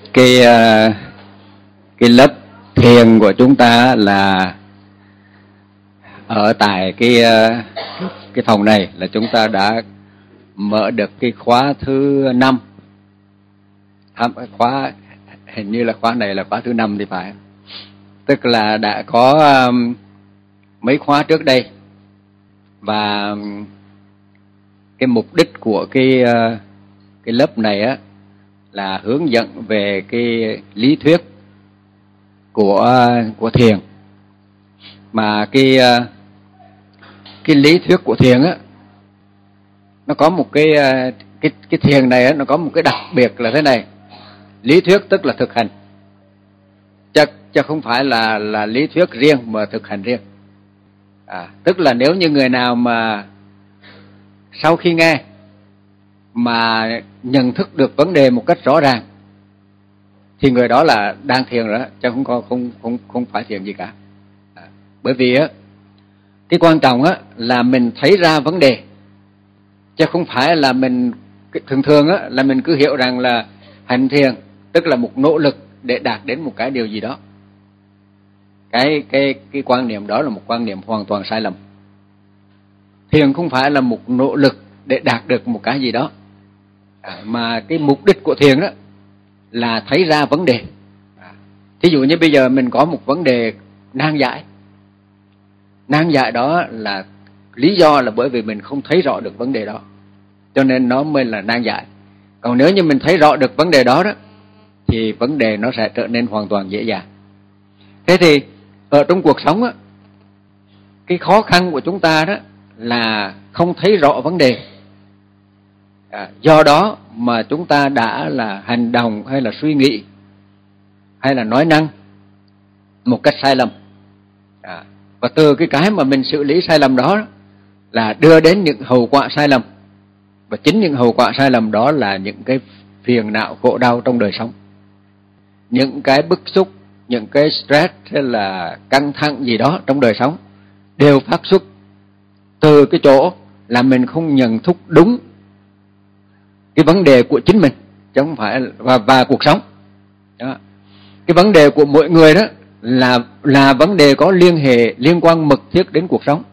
cái lớp thiền của chúng ta là ở tại cái phòng này là chúng ta đã mở được cái khóa thứ 5. Khóa hình như là khóa này là khóa thứ 5 thì phải. Tức là đã có mấy khóa trước đây, và cái mục đích của cái lớp này á là hướng dẫn về cái lý thuyết của thiền. Mà cái lý thuyết của thiền á, nó có một cái thiền này á, nó có một cái đặc biệt là thế này. Lý thuyết tức là thực hành, chứ không phải là lý thuyết riêng mà thực hành riêng. Tức là nếu như người nào mà sau khi nghe mà nhận thức được vấn đề một cách rõ ràng thì người đó là đang thiền rồi đó, chứ không phải thiền gì cả. Bởi vì á, cái quan trọng á là mình thấy ra vấn đề, chứ không phải là mình thường á là mình cứ hiểu rằng là hành thiền tức là một nỗ lực để đạt đến một cái điều gì đó. Cái quan niệm đó là một quan niệm hoàn toàn sai lầm. Thiền không phải là một nỗ lực để đạt được một cái gì đó, mà cái mục đích của thiền đó là thấy ra vấn đề. Thí dụ như bây giờ mình có một vấn đề nan giải. Nan giải đó là lý do là bởi vì mình không thấy rõ được vấn đề đó, cho nên nó mới là nan giải. Còn nếu như mình thấy rõ được vấn đề đó thì vấn đề nó sẽ trở nên hoàn toàn dễ dàng. Thế thì ở trong cuộc sống á, cái khó khăn của chúng ta đó là không thấy rõ vấn đề. Do đó mà chúng ta đã là hành động hay là suy nghĩ hay là nói năng một cách sai lầm. Và từ cái mà mình xử lý sai lầm đó là đưa đến những hậu quả sai lầm. Và chính những hậu quả sai lầm đó là những cái phiền não khổ đau trong đời sống. Những cái bức xúc, những cái stress hay là căng thẳng gì đó trong đời sống đều phát xuất từ cái chỗ là mình không nhận thức đúng cái vấn đề của chính mình, chứ không phải và cuộc sống đó. Cái vấn đề của mỗi người đó là vấn đề có liên quan mật thiết đến cuộc sống.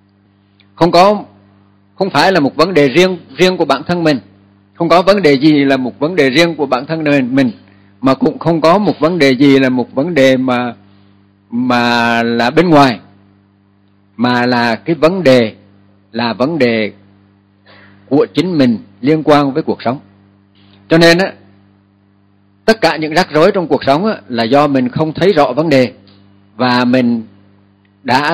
Không phải là một vấn đề riêng của bản thân mình. Không có vấn đề gì là một vấn đề riêng của bản thân mình, mà cũng không có một vấn đề gì là một vấn đề mà là bên ngoài, mà là cái vấn đề là vấn đề của chính mình liên quan với cuộc sống. Cho nên á, tất cả những rắc rối trong cuộc sống á, là do mình không thấy rõ vấn đề, và mình đã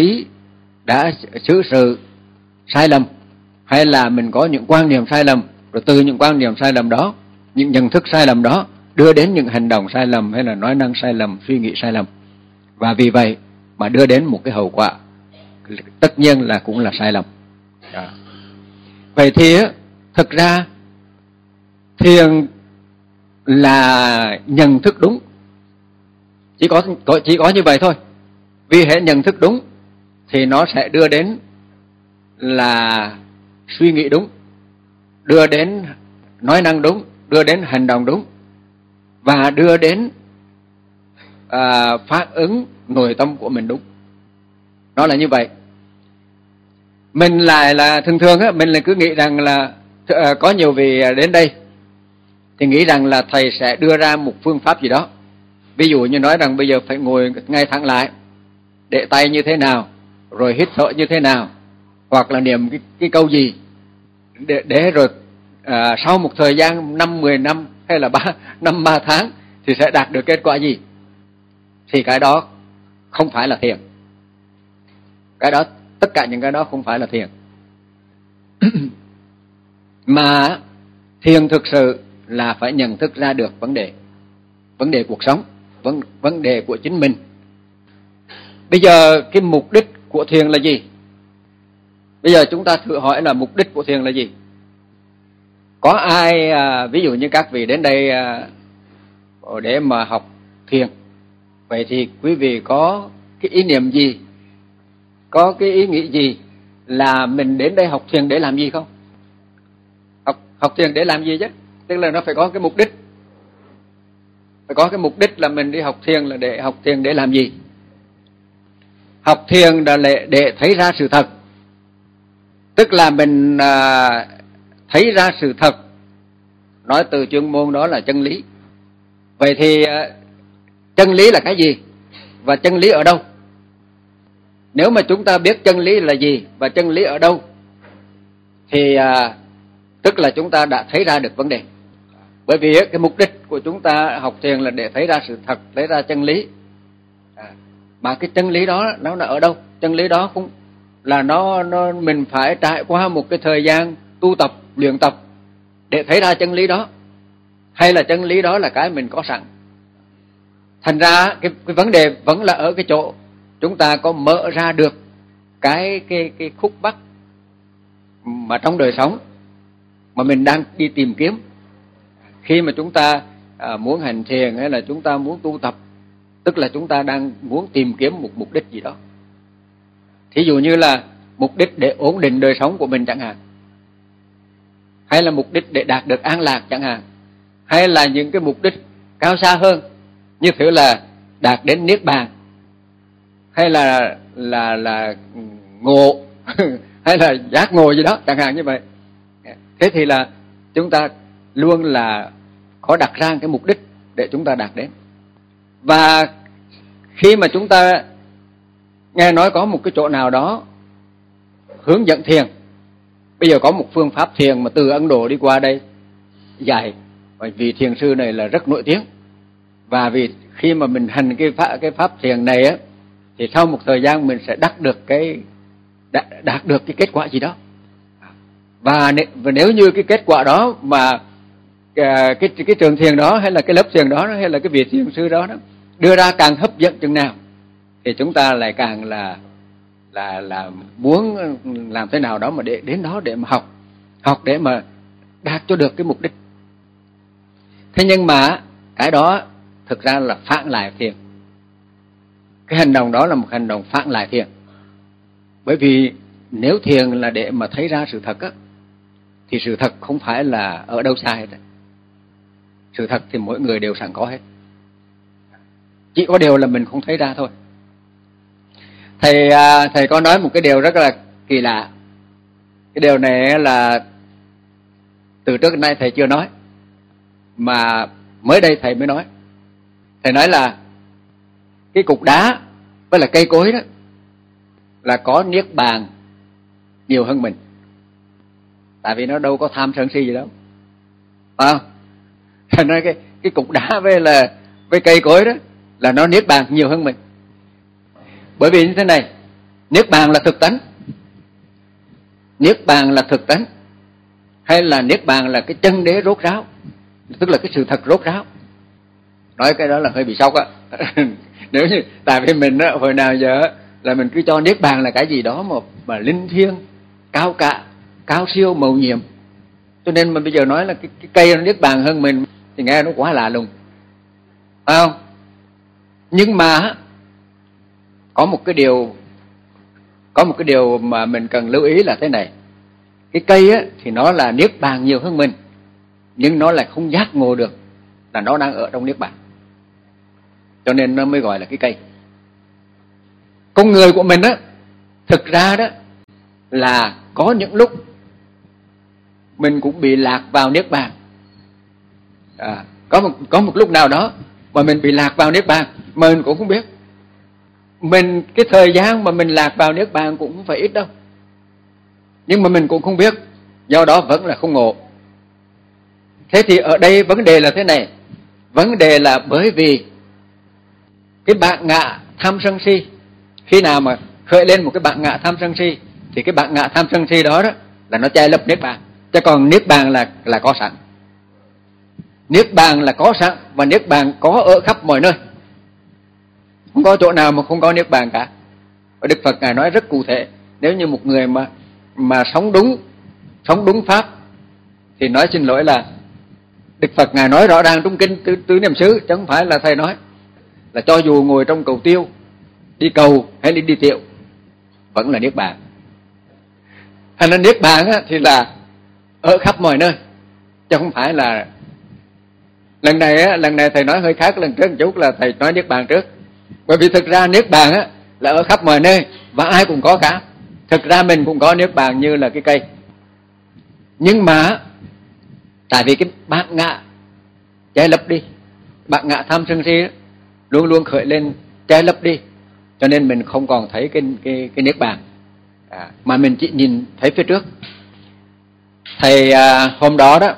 xử sự sai lầm, hay là mình có những quan niệm sai lầm, rồi từ những quan niệm sai lầm đó, những nhận thức sai lầm đó đưa đến những hành động sai lầm, hay là nói năng sai lầm, suy nghĩ sai lầm. Và vì vậy mà đưa đến một cái hậu quả tất nhiên là cũng là sai lầm. Vậy thì thực ra thiền là nhận thức đúng, chỉ có như vậy thôi. Vì hệ nhận thức đúng thì nó sẽ đưa đến là suy nghĩ đúng, đưa đến nói năng đúng, đưa đến hành động đúng, và đưa đến phản ứng nội tâm của mình đúng. Nó là như vậy. Mình lại là thường á, mình lại cứ nghĩ rằng là có nhiều vị đến đây thì nghĩ rằng là thầy sẽ đưa ra một phương pháp gì đó. Ví dụ như nói rằng bây giờ phải ngồi ngay thẳng lại, để tay như thế nào, rồi hít thở như thế nào, hoặc là niệm cái câu gì, để rồi sau một thời gian 5-10 năm hay là 3 tháng thì sẽ đạt được kết quả gì. Thì cái đó không phải là thiền. Cái đó, tất cả những cái đó không phải là thiền. Mà thiền thực sự là phải nhận thức ra được vấn đề cuộc sống, vấn đề của chính mình. Bây giờ cái mục đích của thiền là gì? Bây giờ chúng ta thử hỏi là mục đích của thiền là gì? Có ai, ví dụ như các vị đến đây để mà học thiền, vậy thì quý vị có cái ý niệm gì, có cái ý nghĩ gì là mình đến đây học thiền để làm gì không? Học thiền để làm gì chứ? Tức là nó phải có cái mục đích. Phải có cái mục đích là mình đi học thiền là để học thiền để làm gì? Học thiền là để thấy ra sự thật. Tức là mình thấy ra sự thật, nói từ chuyên môn đó là chân lý. Vậy thì chân lý là cái gì? Và chân lý ở đâu? Nếu mà chúng ta biết chân lý là gì và chân lý ở đâu thì tức là chúng ta đã thấy ra được vấn đề. Bởi vì cái mục đích của chúng ta học thiền là để thấy ra sự thật, thấy ra chân lý. Mà cái chân lý đó nó là ở đâu? Chân lý đó cũng là nó mình phải trải qua một cái thời gian tu tập, luyện tập để thấy ra chân lý đó, hay là chân lý đó là cái mình có sẵn. Thành ra cái vấn đề vẫn là ở cái chỗ chúng ta có mở ra được cái khúc mắc mà trong đời sống mà mình đang đi tìm kiếm. Khi mà chúng ta muốn hành thiền hay là chúng ta muốn tu tập, tức là chúng ta đang muốn tìm kiếm một mục đích gì đó. Thí dụ như là mục đích để ổn định đời sống của mình chẳng hạn, hay là mục đích để đạt được an lạc chẳng hạn, hay là những cái mục đích cao xa hơn, như thế là đạt đến niết bàn, hay là ngộ hay là giác ngộ gì đó chẳng hạn như vậy. Thế thì là chúng ta luôn là có đặt ra cái mục đích để chúng ta đạt đến. Và khi mà chúng ta nghe nói có một cái chỗ nào đó hướng dẫn thiền, bây giờ có một phương pháp thiền mà từ Ấn Độ đi qua đây dạy, bởi vì thiền sư này là rất nổi tiếng. Và vì khi mà mình hành cái pháp thiền này á, thì sau một thời gian mình sẽ đạt được cái kết quả gì đó. Và nếu như cái kết quả đó mà cái trường thiền đó hay là cái lớp thiền đó hay là cái vị thiền sư đó đưa ra càng hấp dẫn chừng nào, thì chúng ta lại càng là muốn làm thế nào đó mà để đến đó để mà học để mà đạt cho được cái mục đích. Thế nhưng mà cái đó thực ra là phản lại thiền. Cái hành động đó là một hành động phản lại thiền. Bởi vì nếu thiền là để mà thấy ra sự thật á, thì sự thật không phải là ở đâu xa hết. Sự thật thì mỗi người đều sẵn có hết. Chỉ có điều là mình không thấy ra thôi. Thầy có nói một cái điều rất là kỳ lạ. Cái điều này là từ trước đến nay thầy chưa nói, mà mới đây thầy mới nói. Thầy nói là cái cục đá với là cây cối đó là có niết bàn nhiều hơn mình. Tại vì nó đâu có tham sân si gì đâu, phải không? Thầy nói cái cục đá với cây cối đó là nó niết bàn nhiều hơn mình. Bởi vì như thế này, niết bàn là thực tánh. Niết bàn là thực tánh, hay là niết bàn là cái chân đế rốt ráo, tức là cái sự thật rốt ráo. Nói cái đó là hơi bị sốc á. Nếu như tại vì mình á, hồi nào giờ là mình cứ cho niết bàn là cái gì đó mà linh thiêng, cao cả, cao siêu, mầu nhiệm. Cho nên mà bây giờ nói là cái cây nó niết bàn hơn mình thì nghe nó quá lạ lùng, phải không? Nhưng mà có một cái điều mà mình cần lưu ý là thế này. Cái cây á thì nó là niết bàn nhiều hơn mình, nhưng nó lại không giác ngộ được là nó đang ở trong niết bàn, cho nên nó mới gọi là cái cây. Con người của mình á, thực ra đó là có những lúc mình cũng bị lạc vào niết bàn. Có một lúc nào đó mà mình bị lạc vào niết bàn mà mình cũng không biết. Cái thời gian mà mình lạc vào niết bàn cũng không phải ít đâu, nhưng mà mình cũng không biết, do đó vẫn là không ngộ. Thế thì ở đây vấn đề là thế này. Vấn đề là bởi vì cái bản ngã tham sân si, khi nào mà khởi lên một cái bản ngã tham sân si thì cái bản ngã tham sân si đó là nó che lấp niết bàn. Chứ còn niết bàn là có sẵn. Niết bàn là có sẵn, và niết bàn có ở khắp mọi nơi. Không có chỗ nào mà không có niết bàn cả. Và Đức Phật Ngài nói rất cụ thể, nếu như một người mà sống đúng pháp thì nói xin lỗi là Đức Phật Ngài nói rõ ràng trong kinh Tứ Niệm xứ, chứ không phải là thầy nói, là cho dù ngồi trong cầu tiêu, đi cầu hay đi tiệu vẫn là niết bàn. Thành ra niết bàn thì là ở khắp mọi nơi, chứ không phải Lần này thầy nói hơi khác lần trước một chút, là thầy nói Niết Bàn trước. Bởi vì thực ra Niết Bàn á là ở khắp mọi nơi và ai cũng có cả. Thực ra mình cũng có Niết Bàn như là cái cây. Nhưng mà tại vì cái bản ngã che lấp đi, bản ngã tham sân si luôn luôn khởi lên che lấp đi, cho nên mình không còn thấy cái Niết Bàn, mà mình chỉ nhìn thấy phía trước. Thầy hôm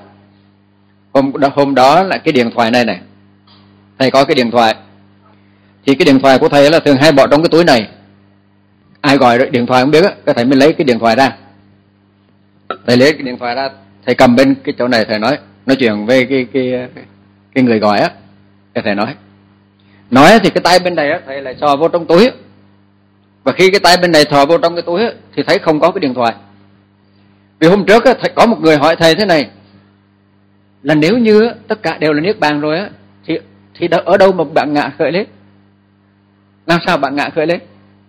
đó là cái điện thoại này, thầy có cái điện thoại, thì cái điện thoại của thầy là thường hay bỏ trong cái túi này. Ai gọi điện thoại không biết á, cái thầy mới lấy cái điện thoại ra. Thầy lấy cái điện thoại ra, thầy cầm bên cái chỗ này, thầy nói chuyện với cái người gọi á. Thầy nói thì cái tay bên này á thầy lại thò vô trong túi, và khi cái tay bên này thò vô trong cái túi á, thì thấy không có cái điện thoại. Vì hôm trước á, có một người hỏi thầy thế này, là nếu như tất cả đều là Niết Bàn rồi á, thì ở đâu mà bạn ngã khởi lên? Làm sao bạn ngã khởi lên?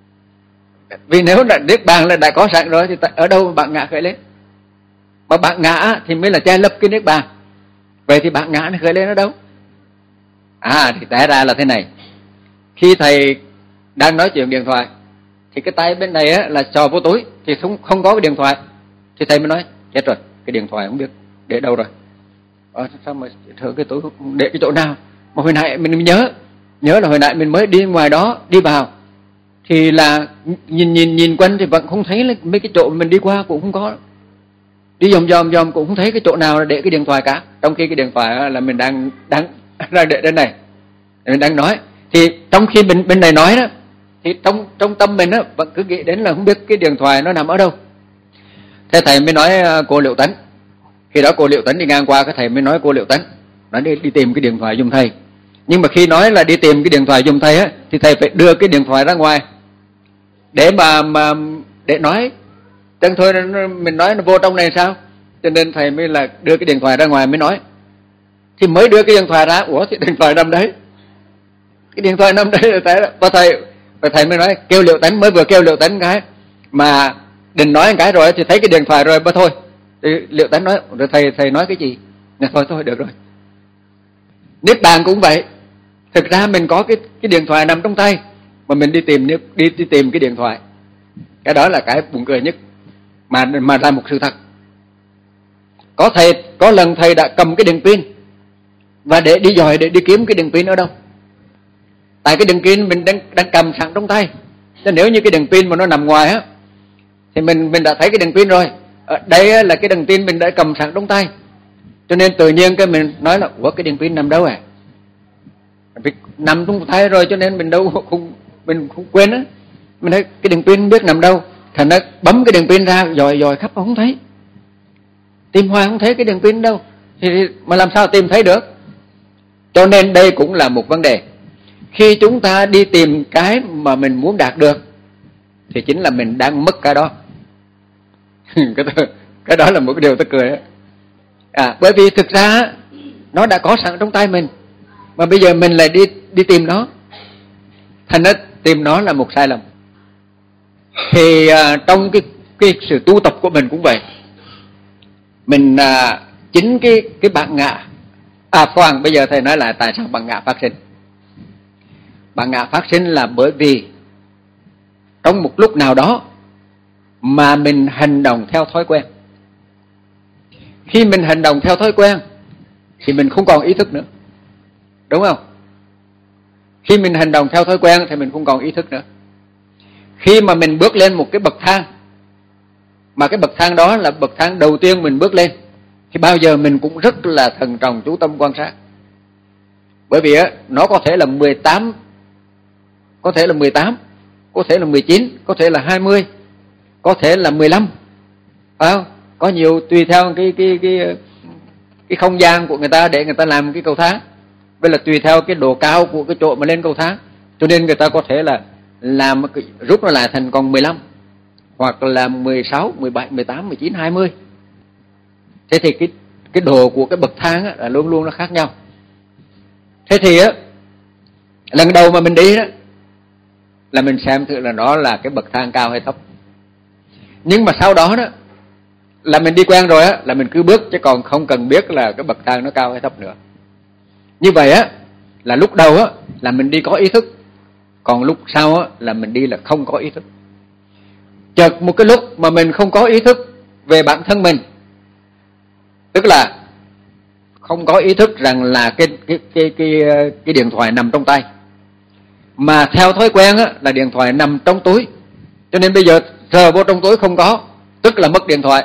Vì nếu là Niết Bàn là đã có sẵn rồi, thì ở đâu mà bạn ngã khởi lên? Mà bạn ngã thì mới là che lấp cái Niết Bàn. Vậy thì bạn ngã nó khởi lên ở đâu? Thì té ra là thế này. Khi thầy đang nói chuyện điện thoại, thì cái tay bên này á là sò vô túi, thì không có cái điện thoại. Thì thầy mới nói, chết rồi, cái điện thoại không biết để đâu rồi. Sao mà thở cái túi để cái chỗ nào? Mà hồi nãy mình nhớ là hồi nãy mình mới đi ngoài đó, đi vào, thì là nhìn quanh thì vẫn không thấy là mấy cái chỗ mình đi qua cũng không có. Đi vòng cũng không thấy cái chỗ nào để cái điện thoại cả. Trong khi cái điện thoại là mình đang để đây này, mình đang nói. Thì trong khi bên này nói đó, thì trong tâm mình đó vẫn cứ nghĩ đến là không biết cái điện thoại nó nằm ở đâu. Thế thầy mới nói cô Liệu Tấn. Khi đó cô Liệu Tấn đi ngang qua, cái thầy mới nói cô Liệu Tấn, nói đi tìm cái điện thoại giùm thầy. Nhưng mà khi nói là đi tìm cái điện thoại giùm thầy á, thì thầy phải đưa cái điện thoại ra ngoài để mà để nói. Chẳng thôi mình nói nó vô trong này sao? Cho nên thầy mới là đưa cái điện thoại ra ngoài mới nói. Thì mới đưa cái điện thoại ra, thì điện thoại nằm đấy. Cái điện thoại nằm đấy là và thầy mới nói kêu Liệu Tấn, mới vừa kêu Liệu Tấn cái mà định nói cái rồi thì thấy cái điện thoại rồi, thôi. Thì Liệu Tấn nói, rồi thầy nói cái gì? Thôi được rồi. Niết Bàn cũng vậy. Thực ra mình có cái điện thoại nằm trong tay, mà mình đi tìm cái điện thoại. Cái đó là cái buồn cười nhất, mà là một sự thật. Có lần thầy đã cầm cái đèn pin và để đi kiếm cái đèn pin ở đâu. Tại cái đèn pin mình đang cầm sẵn trong tay. Chứ nếu như cái đèn pin mà nó nằm ngoài á, thì mình đã thấy cái đèn pin rồi. Ở đây là cái đèn pin mình đã cầm sẵn trong tay. Cho nên tự nhiên cái mình nói là cái đèn pin nằm đâu à? Vì nằm trong tay rồi cho nên mình không quên á. Mình thấy cái đèn pin biết nằm đâu, thành nó bấm cái đèn pin ra dòi khắp không thấy. Tìm hoài không thấy cái đèn pin đâu, thì mà làm sao tìm thấy được? Cho nên đây cũng là một vấn đề. Khi chúng ta đi tìm cái mà mình muốn đạt được, thì chính là mình đang mất cái đó. Cái đó là một cái điều tôi cười. Bởi vì thực ra nó đã có sẵn trong tay mình, mà bây giờ mình lại đi tìm nó, thành ra tìm nó là một sai lầm. Thì trong cái sự tu tập của mình cũng vậy. Mình chính cái bản ngã. Khoan, bây giờ thầy nói là tại sao bản ngã phát sinh. Bản ngã phát sinh là bởi vì trong một lúc nào đó mà mình hành động theo thói quen. Khi mình hành động theo thói quen thì mình không còn ý thức nữa, đúng không? Khi mình hành động theo thói quen thì mình không còn ý thức nữa. Khi mà mình bước lên một cái bậc thang, mà cái bậc thang đó là bậc thang đầu tiên mình bước lên, thì bao giờ mình cũng rất là thận trọng chú tâm quan sát. Bởi vì nó có thể là 18, có thể là 18, có thể là 19, có thể là 20, có thể là 15, phải không? Có nhiều tùy theo cái không gian của người ta để người ta làm cái cầu thang, với là tùy theo cái độ cao của cái chỗ mà lên cầu thang, cho nên người ta có thể là làm rút nó lại thành còn 15, hoặc là 16, 17, 18, 19, 20. Thế thì cái độ của cái bậc thang là luôn luôn nó khác nhau. Thế thì lần đầu mà mình đi đó là mình xem thử là nó là cái bậc thang cao hay thấp. Nhưng mà sau đó là mình đi quen rồi là mình cứ bước, chứ còn không cần biết là cái bậc thang nó cao hay thấp nữa. Như vậy á là lúc đầu á là mình đi có ý thức, còn lúc sau á là mình đi là không có ý thức. Chợt một cái lúc mà mình không có ý thức về bản thân mình, tức là không có ý thức rằng là cái điện thoại nằm trong tay, mà theo thói quen á là điện thoại nằm trong túi, cho nên bây giờ sờ vô trong túi không có, tức là mất điện thoại.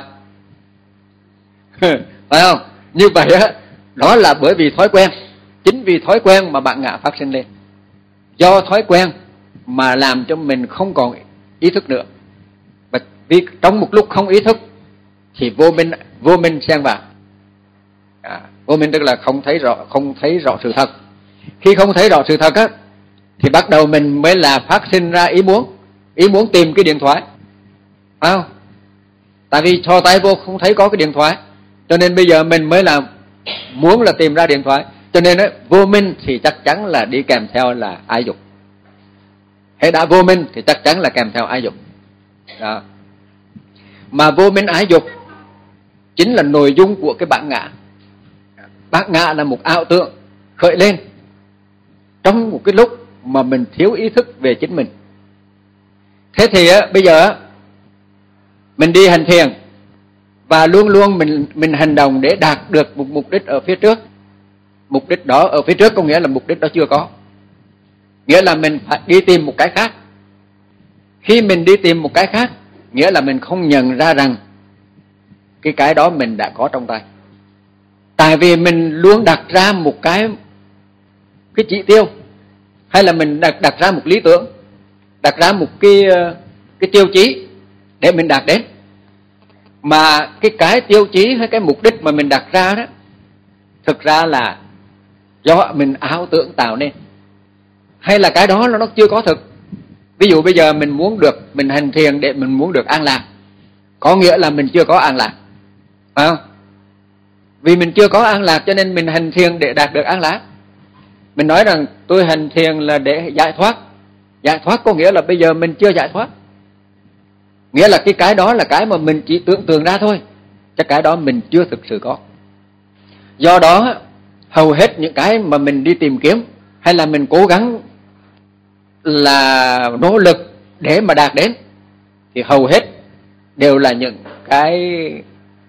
Phải không? Như vậy á, đó là bởi vì thói quen. Chính vì thói quen mà bản ngã phát sinh lên. Do thói quen mà làm cho mình không còn ý thức nữa. Và vì trong một lúc không ý thức thì vô minh xen vào. Vô minh tức là không thấy rõ sự thật. Khi không thấy rõ sự thật á thì bắt đầu mình mới là phát sinh ra ý muốn tìm cái điện thoại. Phải không? Tại vì thò tay vô không thấy có cái điện thoại, cho nên bây giờ mình mới là muốn là tìm ra điện thoại. Cho nên ấy, vô minh thì chắc chắn là đi kèm theo là ái dục. Hễ đã vô minh thì chắc chắn là kèm theo ái dục. Đó. Mà vô minh ái dục chính là nội dung của cái bản ngã. Bản ngã là một ảo tượng khởi lên trong một cái lúc mà mình thiếu ý thức về chính mình. Thế thì bây giờ mình đi hành thiền và luôn luôn mình hành động để đạt được một mục đích ở phía trước. Mục đích đó ở phía trước có nghĩa là mục đích đó chưa có, nghĩa là mình phải đi tìm một cái khác. Khi mình đi tìm một cái khác, nghĩa là mình không nhận ra rằng cái đó mình đã có trong tay. Tại vì mình luôn đặt ra một cái chỉ tiêu, hay là mình đặt ra một lý tưởng, đặt ra một cái tiêu chí để mình đạt đến. Mà cái tiêu chí hay cái mục đích mà mình đặt ra đó, thực ra là do mình ảo tưởng tạo nên, hay là cái đó nó chưa có thực. Ví dụ bây giờ mình hành thiền để mình muốn được an lạc, có nghĩa là mình chưa có an lạc, phải không? Vì mình chưa có an lạc cho nên mình hành thiền để đạt được an lạc. Mình nói rằng tôi hành thiền là để giải thoát. Giải thoát có nghĩa là bây giờ mình chưa giải thoát, nghĩa là cái đó là cái mà mình chỉ tưởng tượng ra thôi, chứ cái đó mình chưa thực sự có. Do đó hầu hết những cái mà mình đi tìm kiếm hay là mình cố gắng là nỗ lực để mà đạt đến thì hầu hết đều là những cái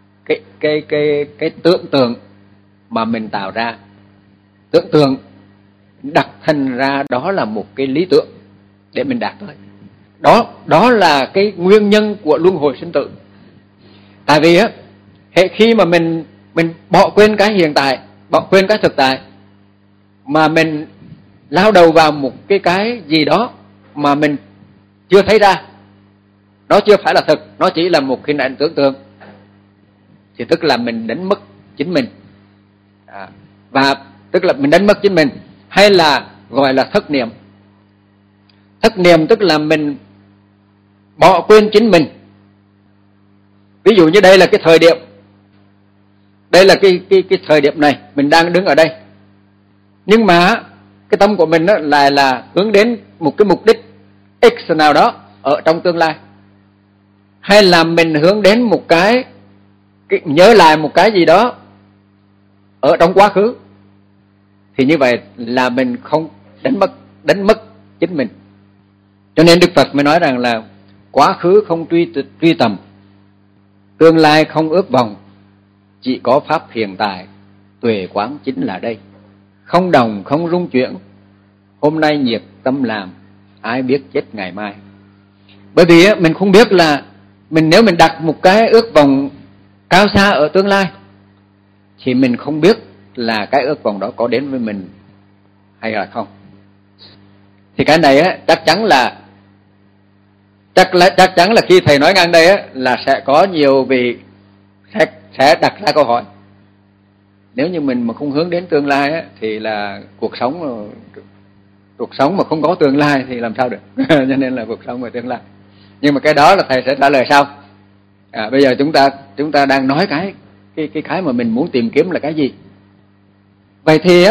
tưởng tượng mà mình tạo ra. Tưởng tượng đặt thành ra đó là một cái lý tưởng để mình đạt tới. Đó là cái nguyên nhân của luân hồi sinh tử. Tại vì khi mà mình bỏ quên cái hiện tại, bỏ quên cái thực tại, mà mình lao đầu vào một cái gì đó mà mình chưa thấy ra, nó chưa phải là thực, nó chỉ là một hình ảnh tưởng tượng, thì tức là mình đánh mất chính mình. Và tức là mình đánh mất chính mình, hay là gọi là thất niệm. Thất niệm tức là mình bỏ quên chính mình. Ví dụ như đây là cái thời điểm, đây là cái thời điểm này, mình đang đứng ở đây, nhưng mà cái tâm của mình lại là hướng đến một cái mục đích X nào đó ở trong tương lai, hay là mình hướng đến một cái nhớ lại một cái gì đó ở trong quá khứ, thì như vậy là mình không đánh mất chính mình. Cho nên Đức Phật mới nói rằng là quá khứ không truy tầm, tương lai không ước vọng, chỉ có pháp hiện tại, tuệ quán chính là đây. Không đồng không rung chuyển, hôm nay nhiệt tâm làm, ai biết chết ngày mai. Bởi vì mình không biết là nếu mình đặt một cái ước vọng cao xa ở tương lai thì mình không biết là cái ước vọng đó có đến với mình hay là không. Thì cái này chắc chắn là khi thầy nói ngang đây là sẽ có nhiều vị sẽ đặt ra câu hỏi. Nếu như mình mà không hướng đến tương lai thì là cuộc sống mà không có tương lai thì làm sao được. Cho nên là cuộc sống về tương lai. Nhưng mà cái đó là thầy sẽ trả lời sau. Bây giờ chúng ta đang nói cái mà mình muốn tìm kiếm là cái gì. Vậy thì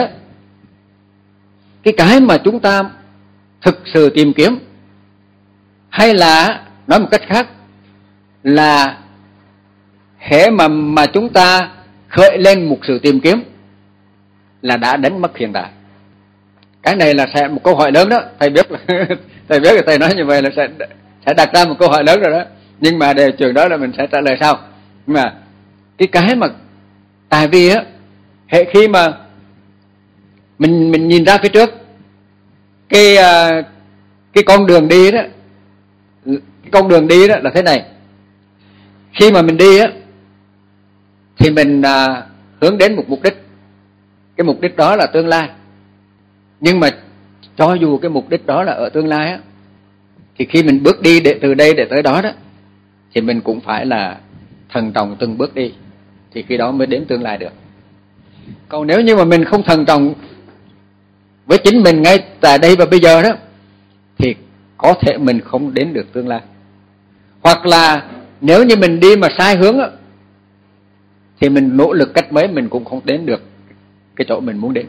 cái mà chúng ta thực sự tìm kiếm, hay là nói một cách khác là hễ mà chúng ta khởi lên một sự tìm kiếm là đã đánh mất hiện tại. Cái này là sẽ một câu hỏi lớn đó, thầy biết là thầy biết là thầy nói như vậy là sẽ đặt ra một câu hỏi lớn rồi đó. Nhưng mà để trường đó là mình sẽ trả lời sau. Nhưng mà cái mà tại vì á, hệ khi mà mình nhìn ra phía trước cái con đường đi đó, cái con đường đi đó là thế này. Khi mà mình đi á thì mình hướng đến một mục đích. Cái mục đích đó là tương lai. Nhưng mà cho dù cái mục đích đó là ở tương lai á, thì khi mình bước đi từ đây để tới đó đó, thì mình cũng phải là thận trọng từng bước đi, thì khi đó mới đến tương lai được. Còn nếu như mà mình không thận trọng với chính mình ngay tại đây và bây giờ đó, thì có thể mình không đến được tương lai. Hoặc là nếu như mình đi mà sai hướng đó, thì mình nỗ lực cách mấy mình cũng không đến được cái chỗ mình muốn đến.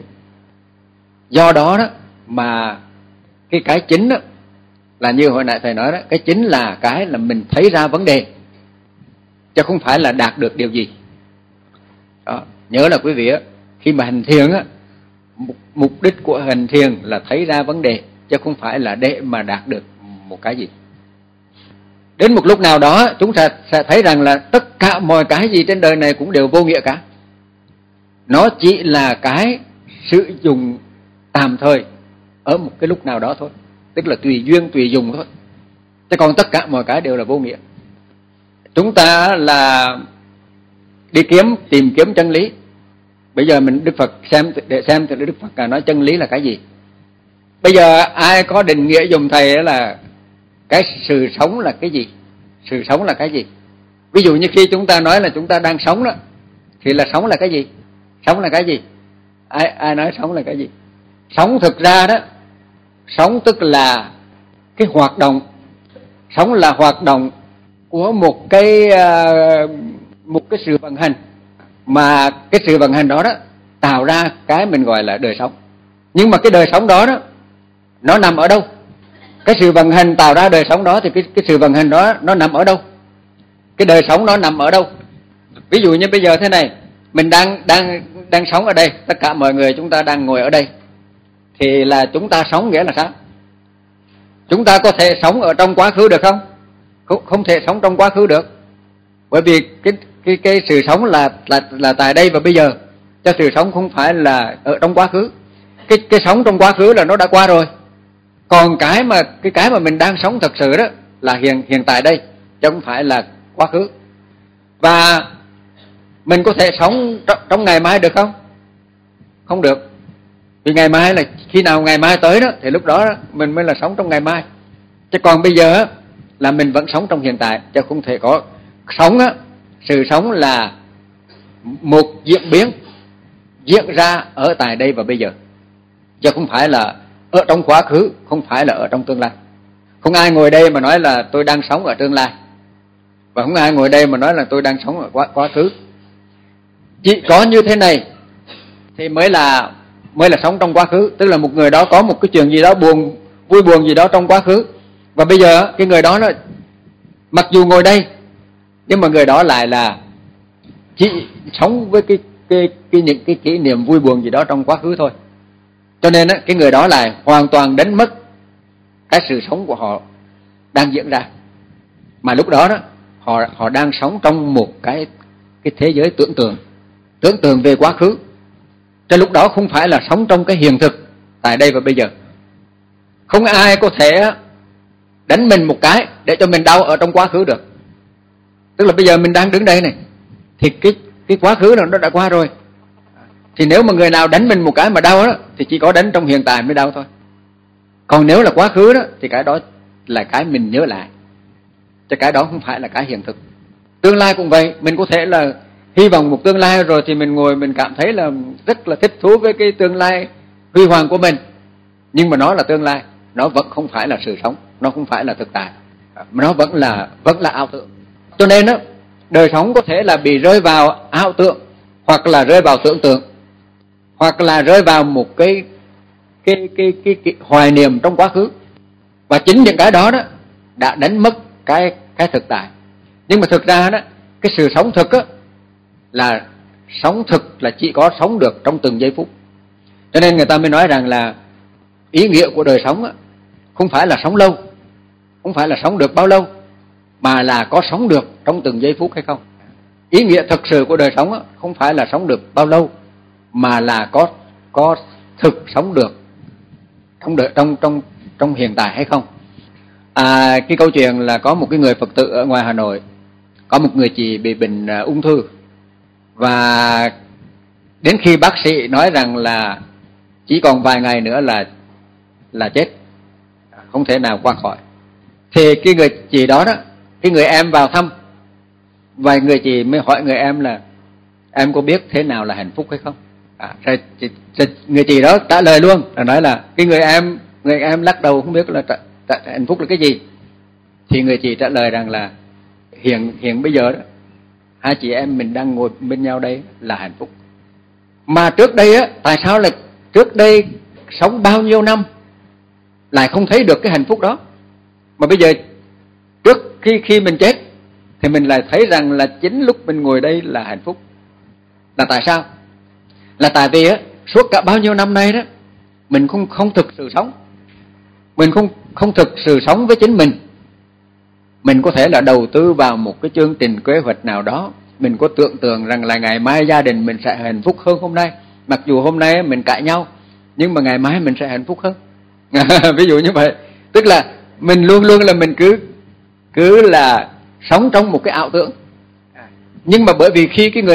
Do đó đó mà cái chính đó là như hồi nãy thầy nói đó, cái chính là cái là mình thấy ra vấn đề, chứ không phải là đạt được điều gì. Đó, nhớ là quý vị á, khi mà hành thiền á, mục đích của hành thiền là thấy ra vấn đề, chứ không phải là để mà đạt được một cái gì. Đến một lúc nào đó chúng ta sẽ thấy rằng là tất cả mọi cái gì trên đời này cũng đều vô nghĩa cả. Nó chỉ là cái sử dụng tạm thời ở một cái lúc nào đó thôi, tức là tùy duyên tùy dùng thôi. Chứ còn tất cả mọi cái đều là vô nghĩa. Chúng ta là đi tìm kiếm chân lý. Bây giờ mình Đức Phật để xem thì Đức Phật nói chân lý là cái gì. Bây giờ ai có định nghĩa dùng thầy là cái sự sống là cái gì? Sự sống là cái gì? Ví dụ như khi chúng ta nói là chúng ta đang sống đó, thì là sống là cái gì? Sống là cái gì? Ai nói sống là cái gì? Sống thực ra đó, sống tức là cái hoạt động. Sống là hoạt động của một cái sự vận hành, mà cái sự vận hành đó đó tạo ra cái mình gọi là đời sống. Nhưng mà cái đời sống đó đó nó nằm ở đâu? Cái sự vận hành tạo ra đời sống đó thì cái sự vận hành đó nó nằm ở đâu? Cái đời sống nó nằm ở đâu? Ví dụ như bây giờ thế này, mình đang sống ở đây, tất cả mọi người chúng ta đang ngồi ở đây, thì là chúng ta sống nghĩa là sao? Chúng ta có thể sống ở trong quá khứ được không? Không thể sống trong quá khứ được. Bởi vì cái sự sống là tại đây và bây giờ, cho sự sống không phải là ở trong quá khứ. Cái sống trong quá khứ là nó đã qua rồi. Còn cái mà mình đang sống thật sự đó là hiện tại đây, chứ không phải là quá khứ. Và mình có thể sống trong ngày mai được không? Không được. Vì ngày mai là khi nào ngày mai tới đó, thì lúc đó mình mới là sống trong ngày mai. Chứ còn bây giờ là mình vẫn sống trong hiện tại, chứ không thể có sống á. Sự sống là một diễn biến diễn ra ở tại đây và bây giờ, chứ không phải là ở trong quá khứ, không phải là ở trong tương lai. Không ai ngồi đây mà nói là tôi đang sống ở tương lai, và không ai ngồi đây mà nói là tôi đang sống ở quá khứ. Chỉ có như thế này thì mới là sống trong quá khứ. Tức là một người đó có một cái chuyện gì đó vui buồn gì đó trong quá khứ, và bây giờ cái người đó mặc dù ngồi đây, nhưng mà người đó lại là chỉ sống với những cái kỷ niệm vui buồn gì đó trong quá khứ thôi. Cho nên cái người đó lại hoàn toàn đánh mất cái sự sống của họ đang diễn ra. Mà lúc đó họ đang sống trong một cái thế giới tưởng tượng về quá khứ. Cho lúc đó không phải là sống trong cái hiện thực tại đây và bây giờ. Không ai có thể đánh mình một cái để cho mình đau ở trong quá khứ được. Tức là bây giờ mình đang đứng đây này, thì cái quá khứ nó đã qua rồi. Thì nếu mà người nào đánh mình một cái mà đau đó, thì chỉ có đánh trong hiện tại mới đau thôi. Còn nếu là quá khứ đó, thì cái đó là cái mình nhớ lại, chứ cái đó không phải là cái hiện thực. Tương lai cũng vậy, mình có thể là hy vọng một tương lai rồi thì mình ngồi mình cảm thấy là rất là thích thú với cái tương lai huy hoàng của mình. Nhưng mà nó là tương lai, nó vẫn không phải là sự sống, nó không phải là thực tại, mà nó vẫn là ảo tưởng. Cho nên đó, đời sống có thể là bị rơi vào ảo tưởng, hoặc là rơi vào tưởng tượng, hoặc là rơi vào một cái hoài niệm trong quá khứ. Và chính những cái đó đã đánh mất cái thực tại. Nhưng mà thực ra đó, cái sự sống thực là sống thực là chỉ có sống được trong từng giây phút. Cho nên người ta mới nói rằng là ý nghĩa của đời sống không phải là sống lâu, không phải là sống được bao lâu, mà là có sống được trong từng giây phút hay không. Ý nghĩa thực sự của đời sống không phải là sống được bao lâu, mà là có thực sống được trong hiện tại hay không. Cái câu chuyện là có một cái người Phật tử ở ngoài Hà Nội, có một người chị bị bệnh ung thư, và đến khi bác sĩ nói rằng là chỉ còn vài ngày nữa là chết, không thể nào qua khỏi, thì cái người chị đó cái người em vào thăm, vài người chị mới hỏi người em là em có biết thế nào là hạnh phúc hay không. Rồi người chị đó trả lời luôn, là nói là cái người em lắc đầu không biết là hạnh phúc là cái gì. Thì người chị trả lời rằng là hiện bây giờ đó, hai chị em mình đang ngồi bên nhau đây là hạnh phúc. Mà trước đây tại sao là trước đây sống bao nhiêu năm lại không thấy được cái hạnh phúc đó, mà bây giờ trước khi mình chết thì mình lại thấy rằng là chính lúc mình ngồi đây là hạnh phúc. Là tại sao? Là tại vì suốt cả bao nhiêu năm nay đó mình không thực sự sống, mình không thực sự sống với chính mình. Mình có thể là đầu tư vào một cái chương trình kế hoạch nào đó, mình có tưởng tượng rằng là ngày mai gia đình mình sẽ hạnh phúc hơn hôm nay, mặc dù hôm nay mình cãi nhau nhưng mà ngày mai mình sẽ hạnh phúc hơn. Ví dụ như vậy, tức là mình luôn luôn là mình cứ là sống trong một cái ảo tưởng. Nhưng mà bởi vì khi cái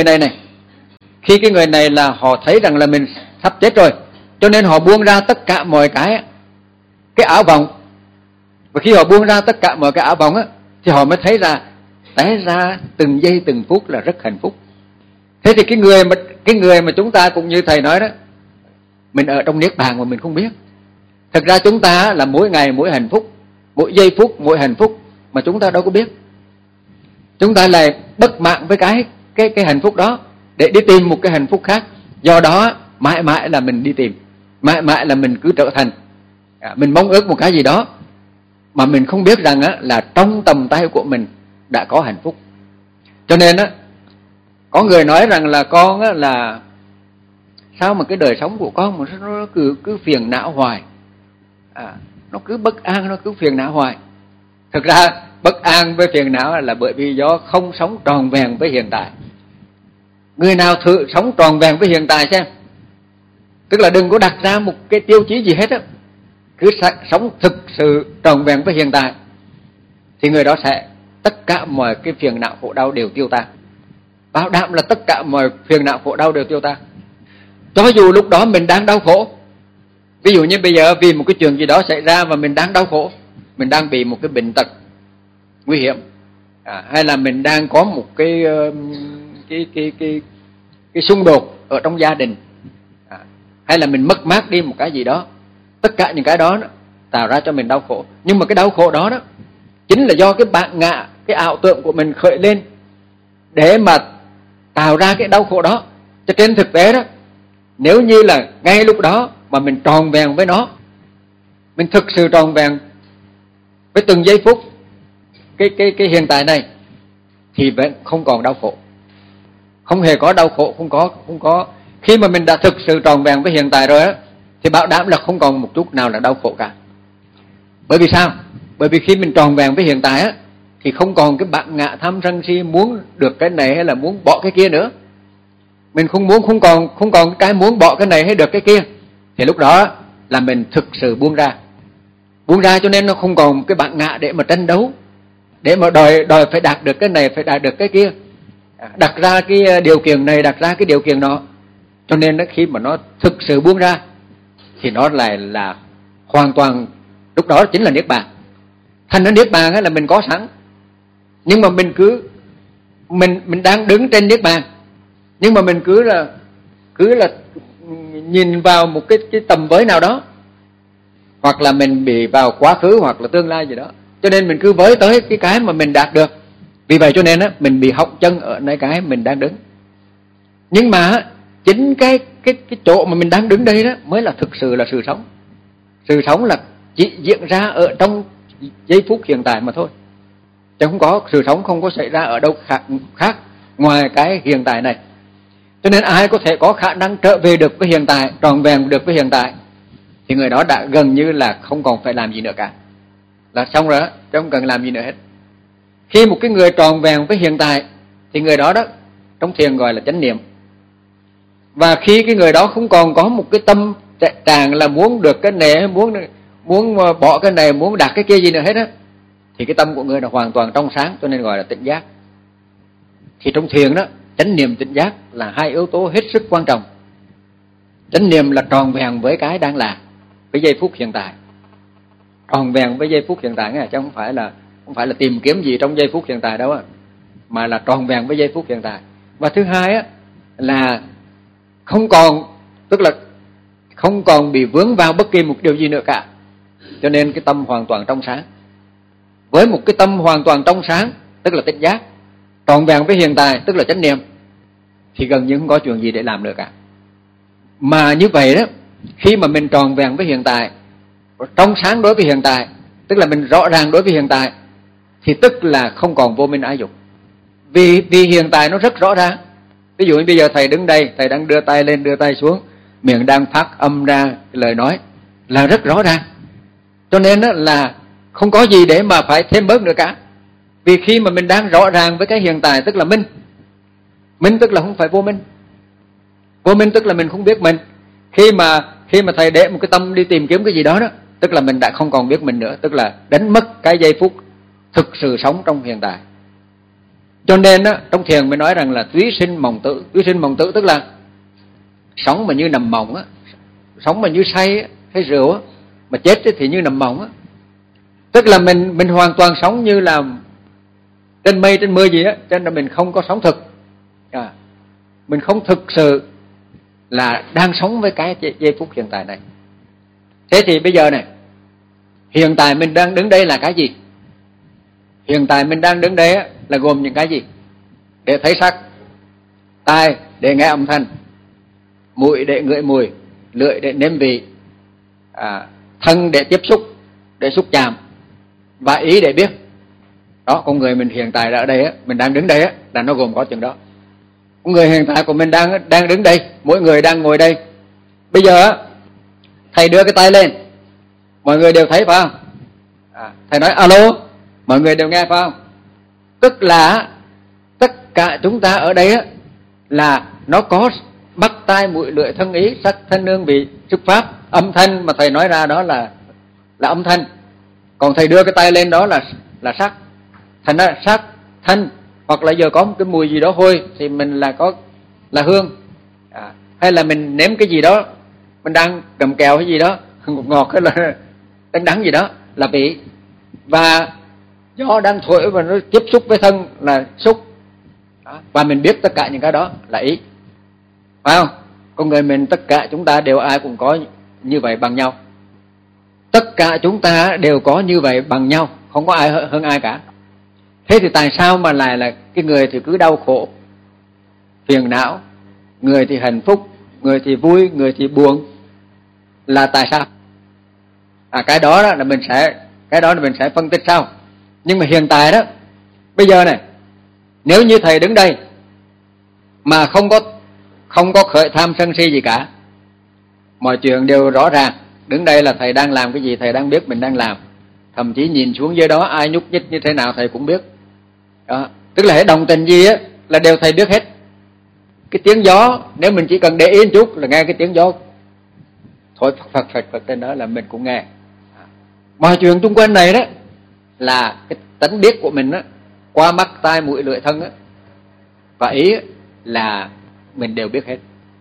người này là họ thấy rằng là mình sắp chết rồi, cho nên họ buông ra tất cả mọi cái ảo vọng. Và khi họ buông ra tất cả mọi cái ảo vọng thì họ mới thấy té ra từng giây từng phút là rất hạnh phúc. Thế thì cái người mà chúng ta cũng như thầy nói đó, mình ở trong niết bàn mà mình không biết. Thực ra chúng ta là mỗi ngày mỗi hạnh phúc, mỗi giây phút mỗi hạnh phúc, mà chúng ta đâu có biết. Chúng ta lại bất mãn với cái hạnh phúc đó để đi tìm một cái hạnh phúc khác. Do đó mãi mãi là mình đi tìm, mãi mãi là mình cứ trở thành, mình mong ước một cái gì đó mà mình không biết rằng là trong tầm tay của mình đã có hạnh phúc. Cho nên có người nói rằng là con là sao mà cái đời sống của con mà nó cứ phiền não hoài, nó cứ bất an, nó cứ phiền não hoài. Thực ra bất an với phiền não là bởi vì do không sống tròn vẹn với hiện tại. Người nào thử sống tròn vẹn với hiện tại xem, tức là đừng có đặt ra một cái tiêu chí gì hết cứ sống thực sự tròn vẹn với hiện tại, thì người đó sẽ tất cả mọi cái phiền não khổ đau đều tiêu tan. Bảo đảm là tất cả mọi phiền não khổ đau đều tiêu tan. Cho dù lúc đó mình đang đau khổ, ví dụ như bây giờ vì một cái chuyện gì đó xảy ra và mình đang đau khổ, mình đang bị một cái bệnh tật nguy hiểm, hay là mình đang có một cái xung đột ở trong gia đình, hay là mình mất mát đi một cái gì đó, tất cả những cái đó tạo ra cho mình đau khổ. Nhưng mà cái đau khổ đó chính là do cái bản ngã, cái ảo tưởng của mình khởi lên để mà tạo ra cái đau khổ đó. Cho trên thực tế đó, nếu như là ngay lúc đó mà mình tròn vẹn với nó, mình thực sự tròn vẹn với từng giây phút cái hiện tại này, thì vẫn không còn đau khổ, không hề có đau khổ, không có. Khi mà mình đã thực sự tròn vẹn với hiện tại rồi thì bảo đảm là không còn một chút nào là đau khổ cả. Bởi vì sao? Bởi vì khi mình tròn vẹn với hiện tại thì không còn cái bản ngã tham sân si muốn được cái này hay là muốn bỏ cái kia nữa. Mình không còn cái muốn bỏ cái này hay được cái kia, thì lúc đó là mình thực sự buông ra, cho nên nó không còn cái bản ngã để mà tranh đấu, để mà đòi phải đạt được cái này, phải đạt được cái kia, đặt ra cái điều kiện này, đặt ra cái điều kiện đó. Cho nên khi mà nó thực sự buông ra thì nó lại là hoàn toàn, lúc đó chính là niết bàn. Thành ra niết bàn là mình có sẵn, nhưng mà mình đang đứng trên niết bàn, nhưng mà mình cứ là nhìn vào một cái tầm với nào đó, hoặc là mình bị vào quá khứ hoặc là tương lai gì đó, cho nên mình cứ với tới cái mà mình đạt được. Vì vậy cho nên mình bị họng chân ở nơi cái mình đang đứng. Nhưng mà chính cái chỗ mà mình đang đứng đây đó mới là thực sự là sự sống. Sự sống là chỉ diễn ra ở trong giây phút hiện tại mà thôi, chứ không có sự sống, không có xảy ra ở đâu khác ngoài cái hiện tại này. Cho nên ai có thể có khả năng trở về được với hiện tại, trọn vẹn được với hiện tại, thì người đó đã gần như là không còn phải làm gì nữa cả, là xong rồi đó, chứ không cần làm gì nữa hết. Khi một cái người trọn vẹn với hiện tại thì người đó trong thiền gọi là chánh niệm. Và khi cái người đó không còn có một cái tâm trạng là muốn được cái này, muốn bỏ cái này, muốn đạt cái kia gì nữa hết á, thì cái tâm của người là hoàn toàn trong sáng, cho nên gọi là tỉnh giác. Thì trong thiền đó, chánh niệm tỉnh giác là hai yếu tố hết sức quan trọng. Chánh niệm là tròn vẹn với cái đang là, với giây phút hiện tại, tròn vẹn với giây phút hiện tại nghe, chứ không phải là tìm kiếm gì trong giây phút hiện tại đâu á, mà là tròn vẹn với giây phút hiện tại. Và thứ hai á là không còn, tức là không còn bị vướng vào bất kỳ một điều gì nữa cả, cho nên cái tâm hoàn toàn trong sáng. Với một cái tâm hoàn toàn trong sáng, tức là tỉnh giác, tròn vẹn với hiện tại, tức là chánh niệm, thì gần như không có chuyện gì để làm được cả. Mà như vậy đó, khi mà mình tròn vẹn với hiện tại, trong sáng đối với hiện tại, tức là mình rõ ràng đối với hiện tại, thì tức là không còn vô minh ái dục. Vì hiện tại nó rất rõ ràng. Ví dụ như bây giờ thầy đứng đây, thầy đang đưa tay lên, đưa tay xuống, miệng đang phát âm ra cái lời nói là rất rõ ràng. Cho nên là không có gì để mà phải thêm bớt nữa cả. Vì khi mà mình đang rõ ràng với cái hiện tại, tức là minh. Minh tức là không phải vô minh. Vô minh tức là mình không biết mình. Khi mà thầy để một cái tâm đi tìm kiếm cái gì đó, tức là mình đã không còn biết mình nữa, tức là đánh mất cái giây phút thực sự sống trong hiện tại. Cho nên trong thiền mới nói rằng là túy sinh mộng tử. Túy sinh mộng tử tức là sống mà như nằm mộng á, sống mà như say hay rượu á, mà chết thì như nằm mộng á. Tức là mình hoàn toàn sống như là trên mây trên mưa gì á, cho nên là mình không có sống thực. Mình không thực sự là đang sống với cái giây phút hiện tại này. Thế thì bây giờ này, hiện tại mình đang đứng đây là cái gì? Hiện tại mình đang đứng đây là gồm những cái gì? Để thấy sắc, tai để nghe âm thanh, mũi để ngửi mùi, lưỡi để nếm vị, thân để tiếp xúc, để xúc chạm, và ý để biết. Đó, con người mình hiện tại ở đây, mình đang đứng đây là nó gồm có chừng đó. Con người hiện tại của mình đang đứng đây, mỗi người đang ngồi đây. Bây giờ thầy đưa cái tay lên, mọi người đều thấy phải không? Thầy nói alo, mọi người đều nghe phải không? Tức là tất cả chúng ta ở đây là nó có mắt, tai, mũi, lưỡi, thân, ý, sắc, thân, hương, vị, xúc, pháp. Âm thanh mà thầy nói ra đó là âm thanh. Còn thầy đưa cái tay lên đó là sắc. Thành ra sắc, thanh, hoặc là giờ có một cái mùi gì đó hôi thì mình là hương. Hay là mình nếm cái gì đó, mình đang cầm kẹo hay gì đó, ngọt ngọt hay là đắng gì đó là vị. Và gió đang thổi và nó tiếp xúc với thân là xúc. Và mình biết tất cả những cái đó là ý. Phải không? Con người mình tất cả chúng ta đều ai cũng có như vậy bằng nhau. Tất cả chúng ta đều có như vậy bằng nhau, không có ai hơn ai cả. Thế thì tại sao mà lại là cái người thì cứ đau khổ, phiền não, người thì hạnh phúc, người thì vui, người thì buồn? Là tại sao? Cái đó là mình sẽ phân tích sau. Nhưng mà hiện tại đó, bây giờ này, nếu như thầy đứng đây mà không có khởi tham sân si gì cả, mọi chuyện đều rõ ràng, đứng đây là thầy đang làm cái gì thầy đang biết mình đang làm, thậm chí nhìn xuống dưới đó ai nhúc nhích như thế nào thầy cũng biết. Đó, tức là hễ đồng tình gì là đều thầy biết hết. Cái tiếng gió, nếu mình chỉ cần để ý một chút là nghe cái tiếng gió thổi phật trên đó là mình cũng nghe. Mọi chuyện xung quanh này đó là cái tánh biết của mình qua mắt, tai, mũi, lưỡi, thân và ý là mình đều biết hết.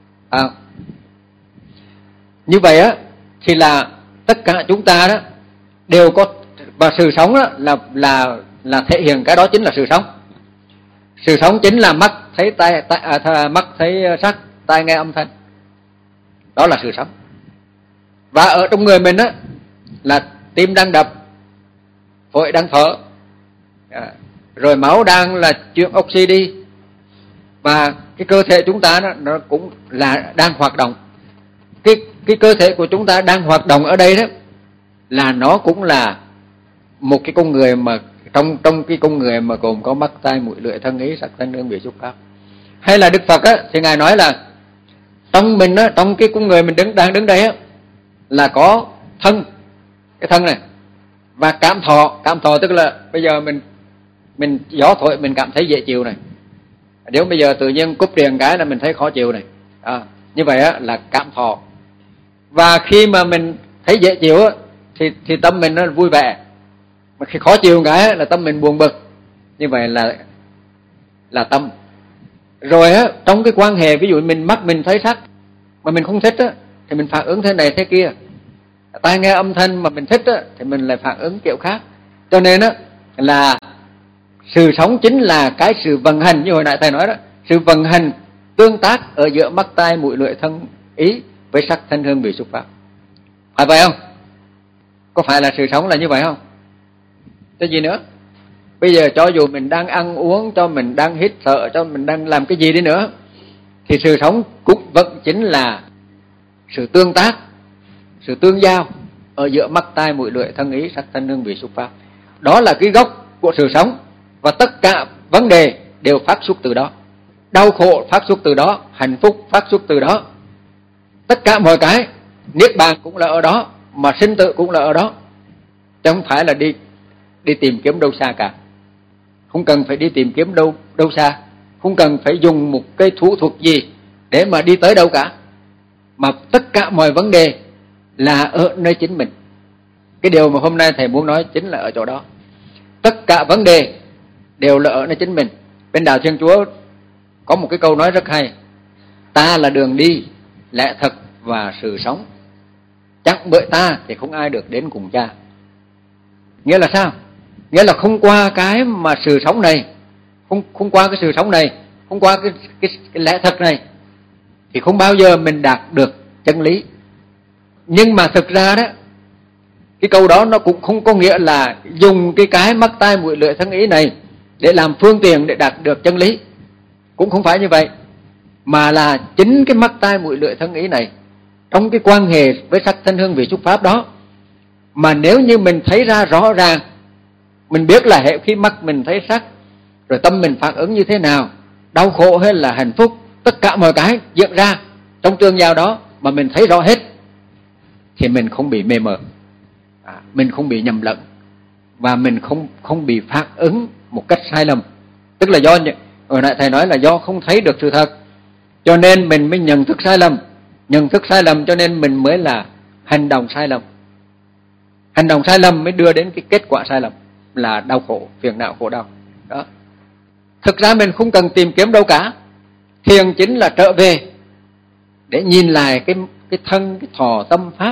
Như vậy thì là tất cả chúng ta đó đều có, và sự sống đó là thể hiện cái đó chính là sự sống. Sự sống chính là mắt thấy mắt thấy sắc, tai nghe âm thanh. Đó là sự sống. Và ở trong người mình là tim đang đập, phổi đang thở, rồi máu đang là chuyển oxy đi, và cái cơ thể chúng ta nó cũng là đang hoạt động. Cái cơ thể của chúng ta đang hoạt động ở đây đó là nó cũng là một cái con người mà trong cái con người mà gồm có mắt, tai, mũi, lưỡi, thân, ý, sắc, thân, hương, vị, xúc, pháp. Hay là Đức Phật á, thì Ngài nói là trong mình á, trong cái con người mình đang đứng đây á, là có thân, cái thân này, và cảm thọ tức là bây giờ mình gió thổi mình cảm thấy dễ chịu này. Nếu bây giờ tự nhiên cúp điện cái là mình thấy khó chịu này. Như vậy á, là cảm thọ. Và khi mà mình thấy dễ chịu á, thì tâm mình nó vui vẻ. Mà khi khó chịu cái là tâm mình buồn bực. Như vậy là tâm. Rồi á, trong cái quan hệ, ví dụ mình mắt mình thấy sắc mà mình không thích á, thì mình phản ứng thế này thế kia. Tai nghe âm thanh mà mình thích á, thì mình lại phản ứng kiểu khác. Cho nên á, là sự sống chính là cái sự vận hành, như hồi nãy thầy nói đó, sự vận hành tương tác ở giữa mắt tai mũi lưỡi thân ý với sắc thanh hương vị xúc pháp. Phải vậy không? Có phải là sự sống là như vậy không? Cái gì nữa? Bây giờ cho dù mình đang ăn uống, cho mình đang hít thở, cho mình đang làm cái gì đi nữa, thì sự sống cũng vẫn chính là sự tương tác, sự tương giao ở giữa mắt tai mũi lưỡi thân ý sắc thanh hương vị xúc pháp. Đó là cái gốc của sự sống, và tất cả vấn đề đều phát xuất từ đó. Đau khổ phát xuất từ đó, hạnh phúc phát xuất từ đó. Tất cả mọi cái, niết bàn cũng là ở đó, mà sinh tử cũng là ở đó. Chứ không phải là đi tìm kiếm đâu xa cả. Không cần phải đi tìm kiếm đâu xa, không cần phải dùng một cái thủ thuật gì để mà đi tới đâu cả. Mà tất cả mọi vấn đề là ở nơi chính mình. Cái điều mà hôm nay thầy muốn nói chính là ở chỗ đó. Tất cả vấn đề đều là ở nơi chính mình. Bên Đạo Thiên Chúa có một cái câu nói rất hay: ta là đường đi, lẽ thật và sự sống, chẳng bởi ta thì không ai được đến cùng cha. Nghĩa là sao? Nghĩa là không qua cái mà sự sống này, không qua cái sự sống này, không qua cái lẽ thật này, thì không bao giờ mình đạt được chân lý. Nhưng mà thực ra đó, cái câu đó nó cũng không có nghĩa là dùng cái mắt tai mũi lưỡi thân ý này để làm phương tiện để đạt được chân lý. Cũng không phải như vậy. Mà là chính cái mắt tai mũi lưỡi thân ý này, trong cái quan hệ với sắc thanh hương vị xúc pháp đó, mà nếu như mình thấy ra rõ ràng, mình biết là hệ khi mắt mình thấy sắc, rồi tâm mình phản ứng như thế nào, đau khổ hay là hạnh phúc, tất cả mọi cái diễn ra trong tương giao đó mà mình thấy rõ hết, thì mình không bị mê mờ, mình không bị nhầm lẫn, và mình không bị phản ứng một cách sai lầm. Tức là do, hồi nãy thầy nói là do không thấy được sự thật, cho nên mình mới nhận thức sai lầm. Nhận thức sai lầm cho nên mình mới là hành động sai lầm. Hành động sai lầm mới đưa đến cái kết quả sai lầm là đau khổ, phiền não, khổ đau. Đó. Thực ra mình không cần tìm kiếm đâu cả. Thiền chính là trở về để nhìn lại cái thân, cái thọ tâm pháp,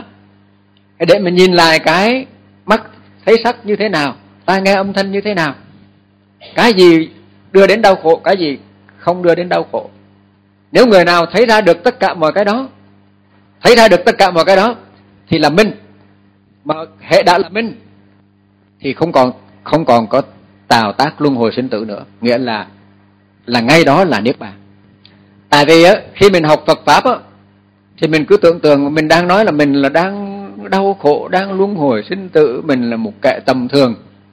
để mình nhìn lại cái mắt thấy sắc như thế nào, tai nghe âm thanh như thế nào, cái gì đưa đến đau khổ, cái gì không đưa đến đau khổ. Nếu người nào thấy ra được tất cả mọi cái đó, thấy ra được tất cả mọi cái đó thì là minh. Mà hệ đã là minh thì không còn có tạo tác luân hồi sinh tử nữa, nghĩa là ngay đó là niết bàn. Tại vì á, khi mình học Phật pháp á, thì mình cứ tưởng tượng mình đang nói là mình là đang đau khổ, đang luân hồi sinh tử, mình là một kẻ tầm thường.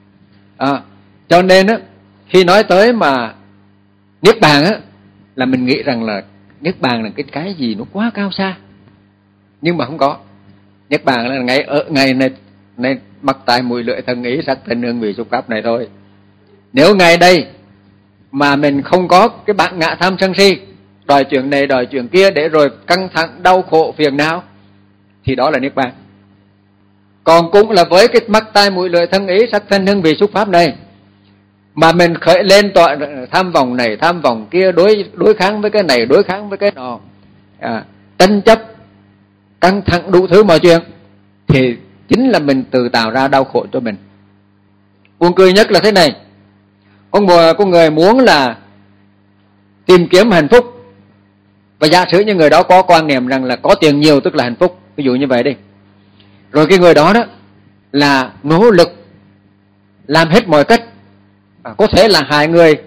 Cho nên á, khi nói tới mà niết bàn á, là mình nghĩ rằng là niết bàn là cái gì nó quá cao xa. Nhưng mà không có. Niết bàn là ngay ở ngày này mắt tai mũi lưỡi thân ý sắc thanh hương vị xúc pháp này thôi. Nếu ngày đây mà mình không có cái bản ngã tham sân si, đòi chuyện này đòi chuyện kia, để rồi căng thẳng đau khổ phiền não, thì đó là niết bàn. Còn cũng là với cái mắt tai mũi lưỡi thân ý sắc thanh hương vị xúc pháp này mà mình khởi lên tham vọng này tham vọng kia, đối kháng với cái này đối kháng với cái nọ, tranh chấp căng thẳng đủ thứ mọi chuyện, thì chính là mình tự tạo ra đau khổ cho mình. Buồn cười nhất là thế này: con người muốn là tìm kiếm hạnh phúc, và giả sử như người đó có quan niệm rằng là có tiền nhiều tức là hạnh phúc, ví dụ như vậy đi, rồi cái người đó là nỗ lực làm hết mọi cách, có thể là hại người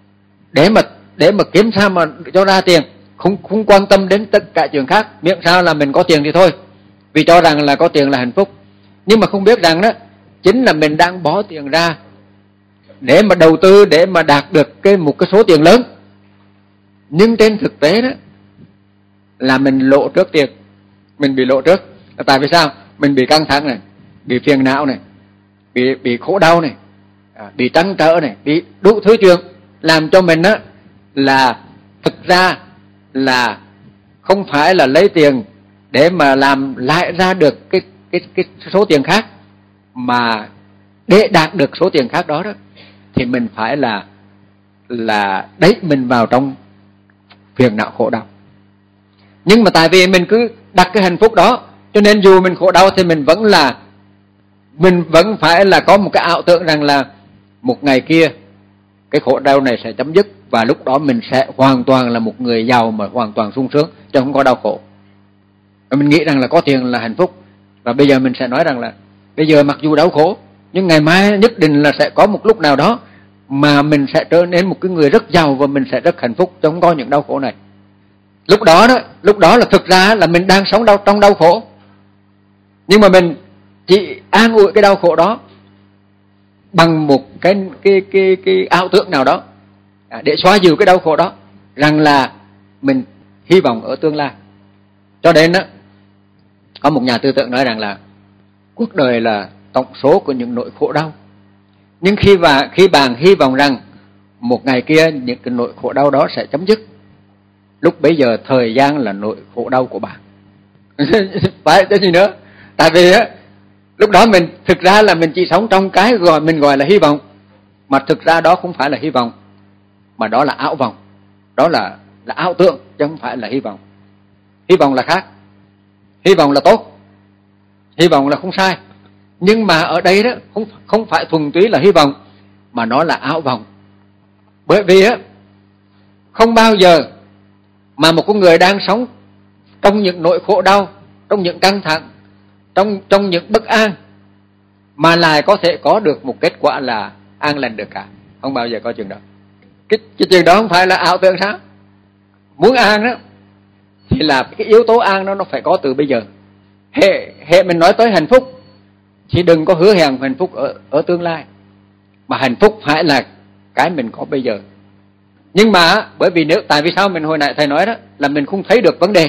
để mà kiếm sao mà cho ra tiền, không quan tâm đến tất cả chuyện khác, miễn sao là mình có tiền thì thôi, vì cho rằng là có tiền là hạnh phúc. Nhưng mà không biết rằng đó chính là mình đang bỏ tiền ra để mà đầu tư, để mà đạt được một cái số tiền lớn, Nhưng trên thực tế đó là mình lộ trước tiền, mình bị lộ trước. Tại vì sao? Mình bị căng thẳng này, bị phiền não này, bị khổ đau này, bị trăn trở này, bị đủ thứ chuyện làm cho mình á là thực ra là không phải là lấy tiền để mà làm lại ra được cái số tiền khác, mà để đạt được số tiền khác đó thì mình phải là đẩy mình vào trong phiền não khổ đau. Nhưng mà tại vì mình cứ đặt cái hạnh phúc đó, cho nên dù mình khổ đau thì mình vẫn phải là có một cái ảo tưởng rằng là một ngày kia cái khổ đau này sẽ chấm dứt, và lúc đó mình sẽ hoàn toàn là một người giàu mà hoàn toàn sung sướng, chứ không có đau khổ. Và mình nghĩ rằng là có tiền là hạnh phúc. Và bây giờ mình sẽ nói rằng là bây giờ mặc dù đau khổ, nhưng ngày mai nhất định là sẽ có một lúc nào đó mà mình sẽ trở nên một cái người rất giàu và mình sẽ rất hạnh phúc, chứ không có những đau khổ này. Lúc đó là thực ra là mình đang sống trong đau khổ, nhưng mà mình chỉ an ủi cái đau khổ đó bằng một cái ảo tưởng nào đó để xóa dịu cái đau khổ đó, rằng là mình hy vọng ở tương lai. Cho nên đó, có một nhà tư tưởng nói rằng là cuộc đời là tổng số của những nỗi khổ đau. Nhưng khi bạn hy vọng rằng một ngày kia những cái nỗi khổ đau đó sẽ chấm dứt, lúc bấy giờ thời gian là nỗi khổ đau của bạn. Phải chứ gì nữa. Tại vì á, lúc đó mình thực ra là mình chỉ sống trong cái mình gọi là hy vọng, mà thực ra đó không phải là hy vọng, mà đó là ảo vọng, đó là ảo tưởng, chứ không phải là hy vọng. Hy vọng là khác, hy vọng là tốt, hy vọng là không sai. Nhưng mà ở đây đó không phải thuần túy là hy vọng, mà nó là ảo vọng. Bởi vì á, không bao giờ mà một con người đang sống trong những nỗi khổ đau, trong những căng thẳng, trong những bất an, mà lại có thể có được một kết quả là an lành được cả. Không bao giờ có chuyện đó. Cái chuyện đó không phải là ảo tưởng sao? Muốn an đó thì là cái yếu tố an nó phải có từ bây giờ. Hệ mình nói tới hạnh phúc thì đừng có hứa hẹn hạnh phúc ở tương lai, mà hạnh phúc phải là cái mình có bây giờ. Nhưng mà bởi vì tại vì sao mình hồi nãy thầy nói đó là mình không thấy được vấn đề,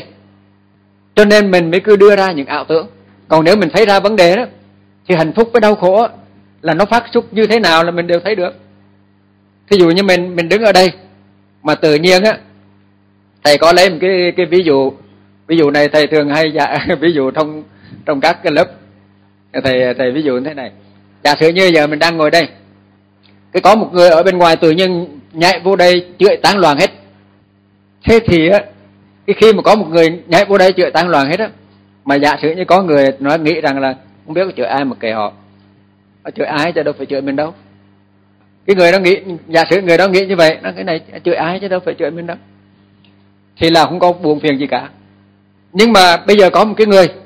cho nên mình mới cứ đưa ra những ảo tưởng. Còn nếu mình thấy ra vấn đề đó thì hạnh phúc với đau khổ là nó phát xuất như thế nào là mình đều thấy được. Thí dụ như mình đứng ở đây mà tự nhiên á, thầy có lấy một cái ví dụ này thầy thường hay ví dụ trong các cái lớp thầy ví dụ như thế này. Giả sử như giờ mình đang ngồi đây, cái có một người ở bên ngoài tự nhiên nhảy vô đây chửi tán loạn hết. Thế thì á, cái khi mà có một người nhảy vô đây chửi tán loạn hết á, mà giả sử như có người nói nghĩ rằng là không biết có chửi ai mà kệ họ chửi ai chứ đâu phải chửi mình đâu. Cái người đó nghĩ, giả sử người đó nghĩ như vậy, nó cái này chửi ai chứ đâu phải chửi mình đâu, thì là không có buồn phiền gì cả. Nhưng mà bây giờ có một cái người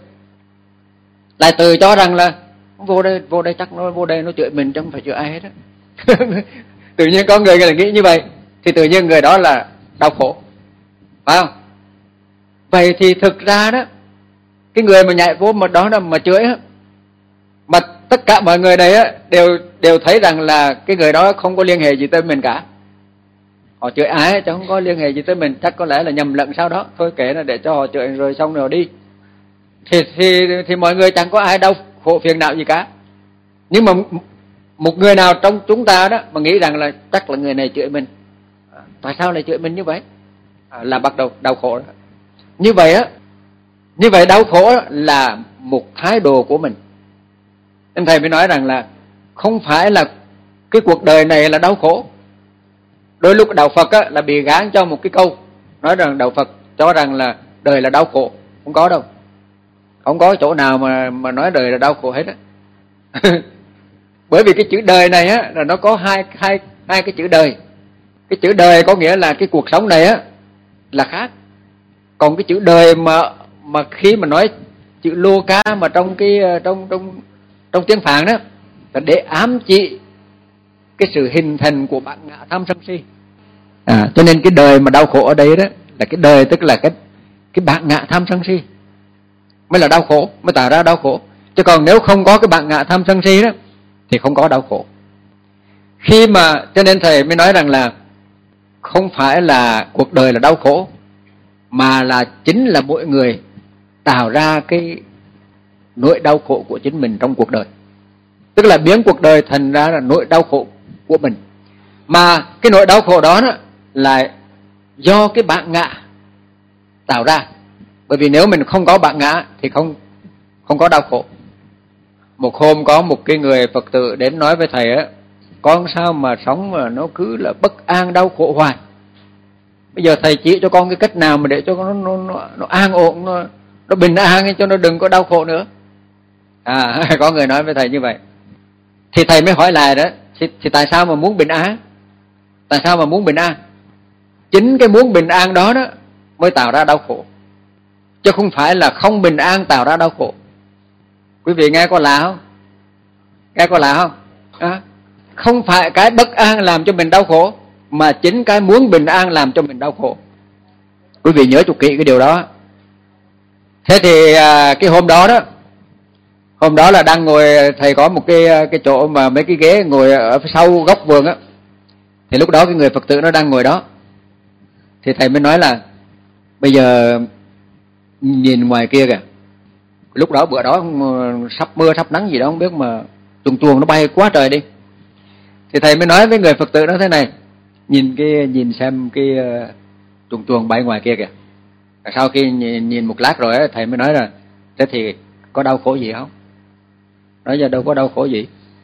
lại tự cho rằng là vô đây chắc nó vô đây nó chửi mình chứ không phải chửi ai hết á. Tự nhiên có người lại nghĩ như vậy, thì tự nhiên người đó là đau khổ, phải không? Vậy thì thực ra đó, cái người mà nhảy vô mà đó là mà chửi á, mà tất cả mọi người đây á đều thấy rằng là cái người đó không có liên hệ gì tới mình cả. Họ chửi ai chứ không có liên hệ gì tới mình, chắc có lẽ là nhầm lẫn sau đó, thôi kệ nó để cho họ chửi rồi xong rồi đi. Thì mọi người chẳng có ai đau khổ phiền não gì cả. Nhưng mà một người nào trong chúng ta đó mà nghĩ rằng là chắc là người này chửi mình, tại sao lại chửi mình như vậy, là bắt đầu đau khổ đó. Như vậy đau khổ là một thái độ của mình. Nên thầy mới nói rằng là không phải là cái cuộc đời này là đau khổ. Đôi lúc đạo Phật á, là bị gán cho một cái câu nói rằng đạo Phật cho rằng là đời là đau khổ. Không có đâu, không có chỗ nào mà nói đời là đau khổ hết á. Bởi vì cái chữ đời này á là nó có hai cái chữ đời. Cái chữ đời có nghĩa là cái cuộc sống này á là khác. Còn cái chữ đời mà khi mà nói chữ lô ca mà trong tiếng Phạn đó là để ám chỉ cái sự hình thành của bản ngã tham sân si. Cho nên cái đời mà đau khổ ở đây đó là cái đời, tức là cái bản ngã tham sân si mới là đau khổ, mới tạo ra đau khổ. Chứ còn nếu không có cái bản ngã tham sân si đó, thì không có đau khổ. Khi mà, cho nên thầy mới nói rằng là không phải là cuộc đời là đau khổ, mà là chính là mỗi người tạo ra cái nỗi đau khổ của chính mình trong cuộc đời. Tức là biến cuộc đời thành ra là nỗi đau khổ của mình. Mà cái nỗi đau khổ đó là do cái bản ngã tạo ra. Bởi vì nếu mình không có bản ngã thì không có đau khổ. Một hôm có một cái người Phật tử đến nói với thầy á, con sao mà sống mà nó cứ là bất an đau khổ hoài. Bây giờ thầy chỉ cho con cái cách nào mà để cho nó an ổn, nó bình an, cho nó đừng có đau khổ nữa. Có người nói với thầy như vậy. Thì thầy mới hỏi lại đó, thì tại sao mà muốn bình an? Tại sao mà muốn bình an? Chính cái muốn bình an đó mới tạo ra đau khổ, chứ không phải là không bình an tạo ra đau khổ. Quý vị nghe có lạ không? Nghe có lạ không? Không phải cái bất an làm cho mình đau khổ, mà chính cái muốn bình an làm cho mình đau khổ. Quý vị nhớ cho kỹ cái điều đó. Thế thì cái hôm đó là đang ngồi, thầy có một cái chỗ mà mấy cái ghế ngồi ở phía sau góc vườn á. Thì lúc đó cái người Phật tử nó đang ngồi đó. Thì thầy mới nói là bây giờ nhìn ngoài kia kìa. Lúc đó bữa đó sắp mưa sắp nắng gì đó không biết, mà chuồn nó bay quá trời đi. Thì thầy mới nói với người Phật tử đó thế này, nhìn xem cái chuồn bay ngoài kia kìa. Sau khi nhìn một lát rồi thầy mới nói là thế thì có đau khổ gì không? Nói giờ đâu có đau khổ gì.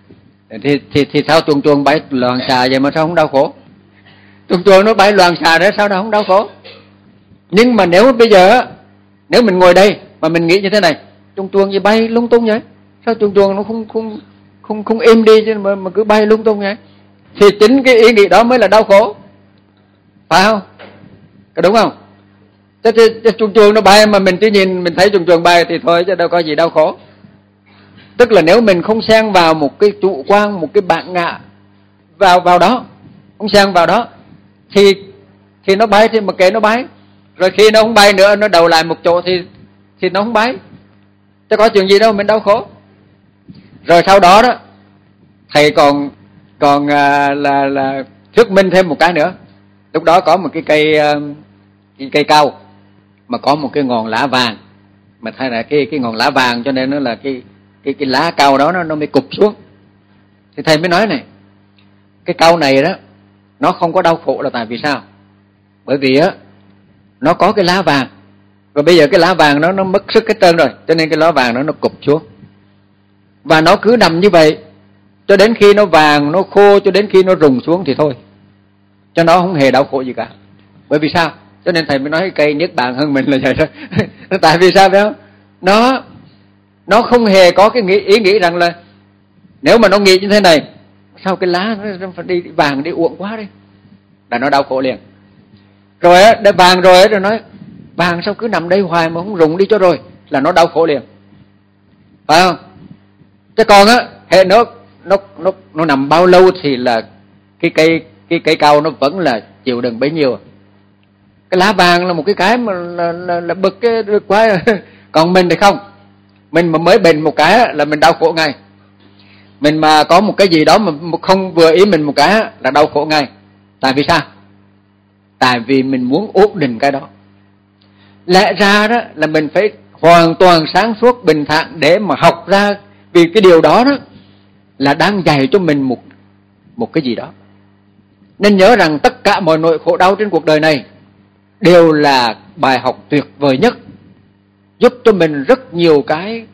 Thì sao chuồn bay loạn xà vậy mà sao không đau khổ? Chuồn nó bay loạn xà đấy, sao đâu không đau khổ? Nhưng mà nếu bây giờ nếu mình ngồi đây mà mình nghĩ như thế này, chuồn gì bay lung tung vậy? Sao chuồn nó không im đi chứ mà cứ bay lung tung vậy? Thì chính cái ý nghĩ đó mới là đau khổ, phải không? Có đúng không? Chuồn nó bay mà mình chỉ nhìn mình thấy chuồn bay thì thôi, chứ đâu có gì đau khổ. Tức là nếu mình không xen vào một cái chủ quan, một cái bản ngã vào đó, không xen vào đó, thì nó bay thì mà kệ nó bay. Rồi khi nó không bay nữa, nó đầu lại một chỗ thì nó không bay, chứ có chuyện gì đâu mình đau khổ. Rồi sau đó thầy còn là thuyết minh thêm một cái nữa. Lúc đó có một cái cây cau mà có một cái ngọn lá vàng, mà thay là cái ngọn lá vàng cho nên nó là cái lá cau đó nó mới cụp xuống. Thì thầy mới nói này, cái cau này đó nó không có đau khổ là tại vì sao? Bởi vì nó có cái lá vàng, rồi bây giờ cái lá vàng nó mất sức hết trơn rồi, cho nên cái lá vàng nó cụp xuống. Và nó cứ nằm như vậy cho đến khi nó vàng, nó khô, cho đến khi nó rụng xuống thì thôi, cho nó không hề đau khổ gì cả. Bởi vì sao? Cho nên thầy mới nói cây niết bàn hơn mình là vậy đó. Tại vì sao phải không? Nó không hề có cái ý nghĩ rằng là nếu mà nó nghĩ như thế này, sao cái lá nó phải đi vàng đi uổng quá đi, là nó đau khổ liền. Rồi để vàng rồi nói vàng sao cứ nằm đây hoài mà không rụng đi cho rồi, là nó đau khổ liền, phải không? Chứ còn hệ nó nằm bao lâu thì là cái cây cau nó vẫn là chịu đựng bấy nhiêu. Cái lá vàng là một cái mà là bực cái quá. Còn mình thì không, mình mà mới bệnh một cái là mình đau khổ ngay. Mình mà có một cái gì đó mà không vừa ý mình một cái là đau khổ ngay. Tại vì sao? Tại vì mình muốn ổn định cái đó. Lẽ ra đó là mình phải hoàn toàn sáng suốt bình thản để mà học ra, vì cái điều đó là đang dạy cho mình một cái gì đó. Nên nhớ rằng tất cả mọi nỗi khổ đau trên cuộc đời này đều là bài học tuyệt vời nhất, giúp cho mình rất nhiều cái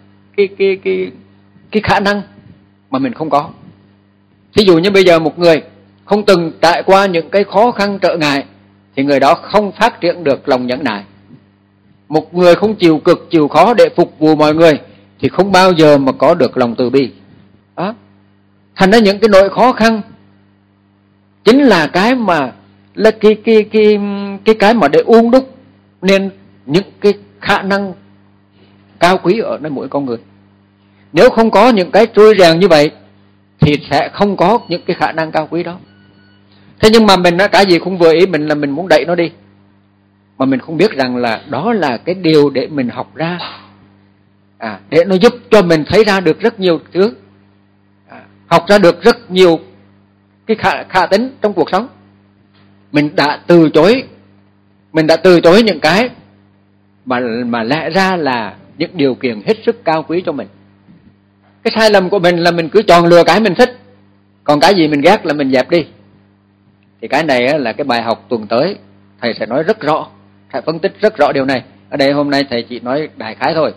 khả năng mà mình không có. Thí dụ như bây giờ một người không từng trải qua những cái khó khăn trở ngại thì người đó không phát triển được lòng nhẫn nại. Một người không chịu cực chịu khó để phục vụ mọi người thì không bao giờ mà có được lòng từ bi. Đó. Thành ra những cái nỗi khó khăn chính là cái mà là cái mà để uốn đúc nên những cái khả năng cao quý ở nơi mỗi con người. Nếu không có những cái trôi rèn như vậy thì sẽ không có những cái khả năng cao quý đó. Thế nhưng mà mình cái gì không vừa ý mình là mình muốn đẩy nó đi, mà mình không biết rằng là đó là cái điều để mình học ra, để nó giúp cho mình thấy ra được rất nhiều thứ, học ra được rất nhiều cái khả tính trong cuộc sống. mình đã từ chối những cái mà lẽ ra là những điều kiện hết sức cao quý cho mình. Cái sai lầm của mình là mình cứ chọn lựa cái mình thích, còn cái gì mình ghét là mình dẹp đi. Thì cái này là cái bài học tuần tới thầy sẽ nói rất rõ, sẽ phân tích rất rõ điều này. Ở đây hôm nay thầy chỉ nói đại khái thôi.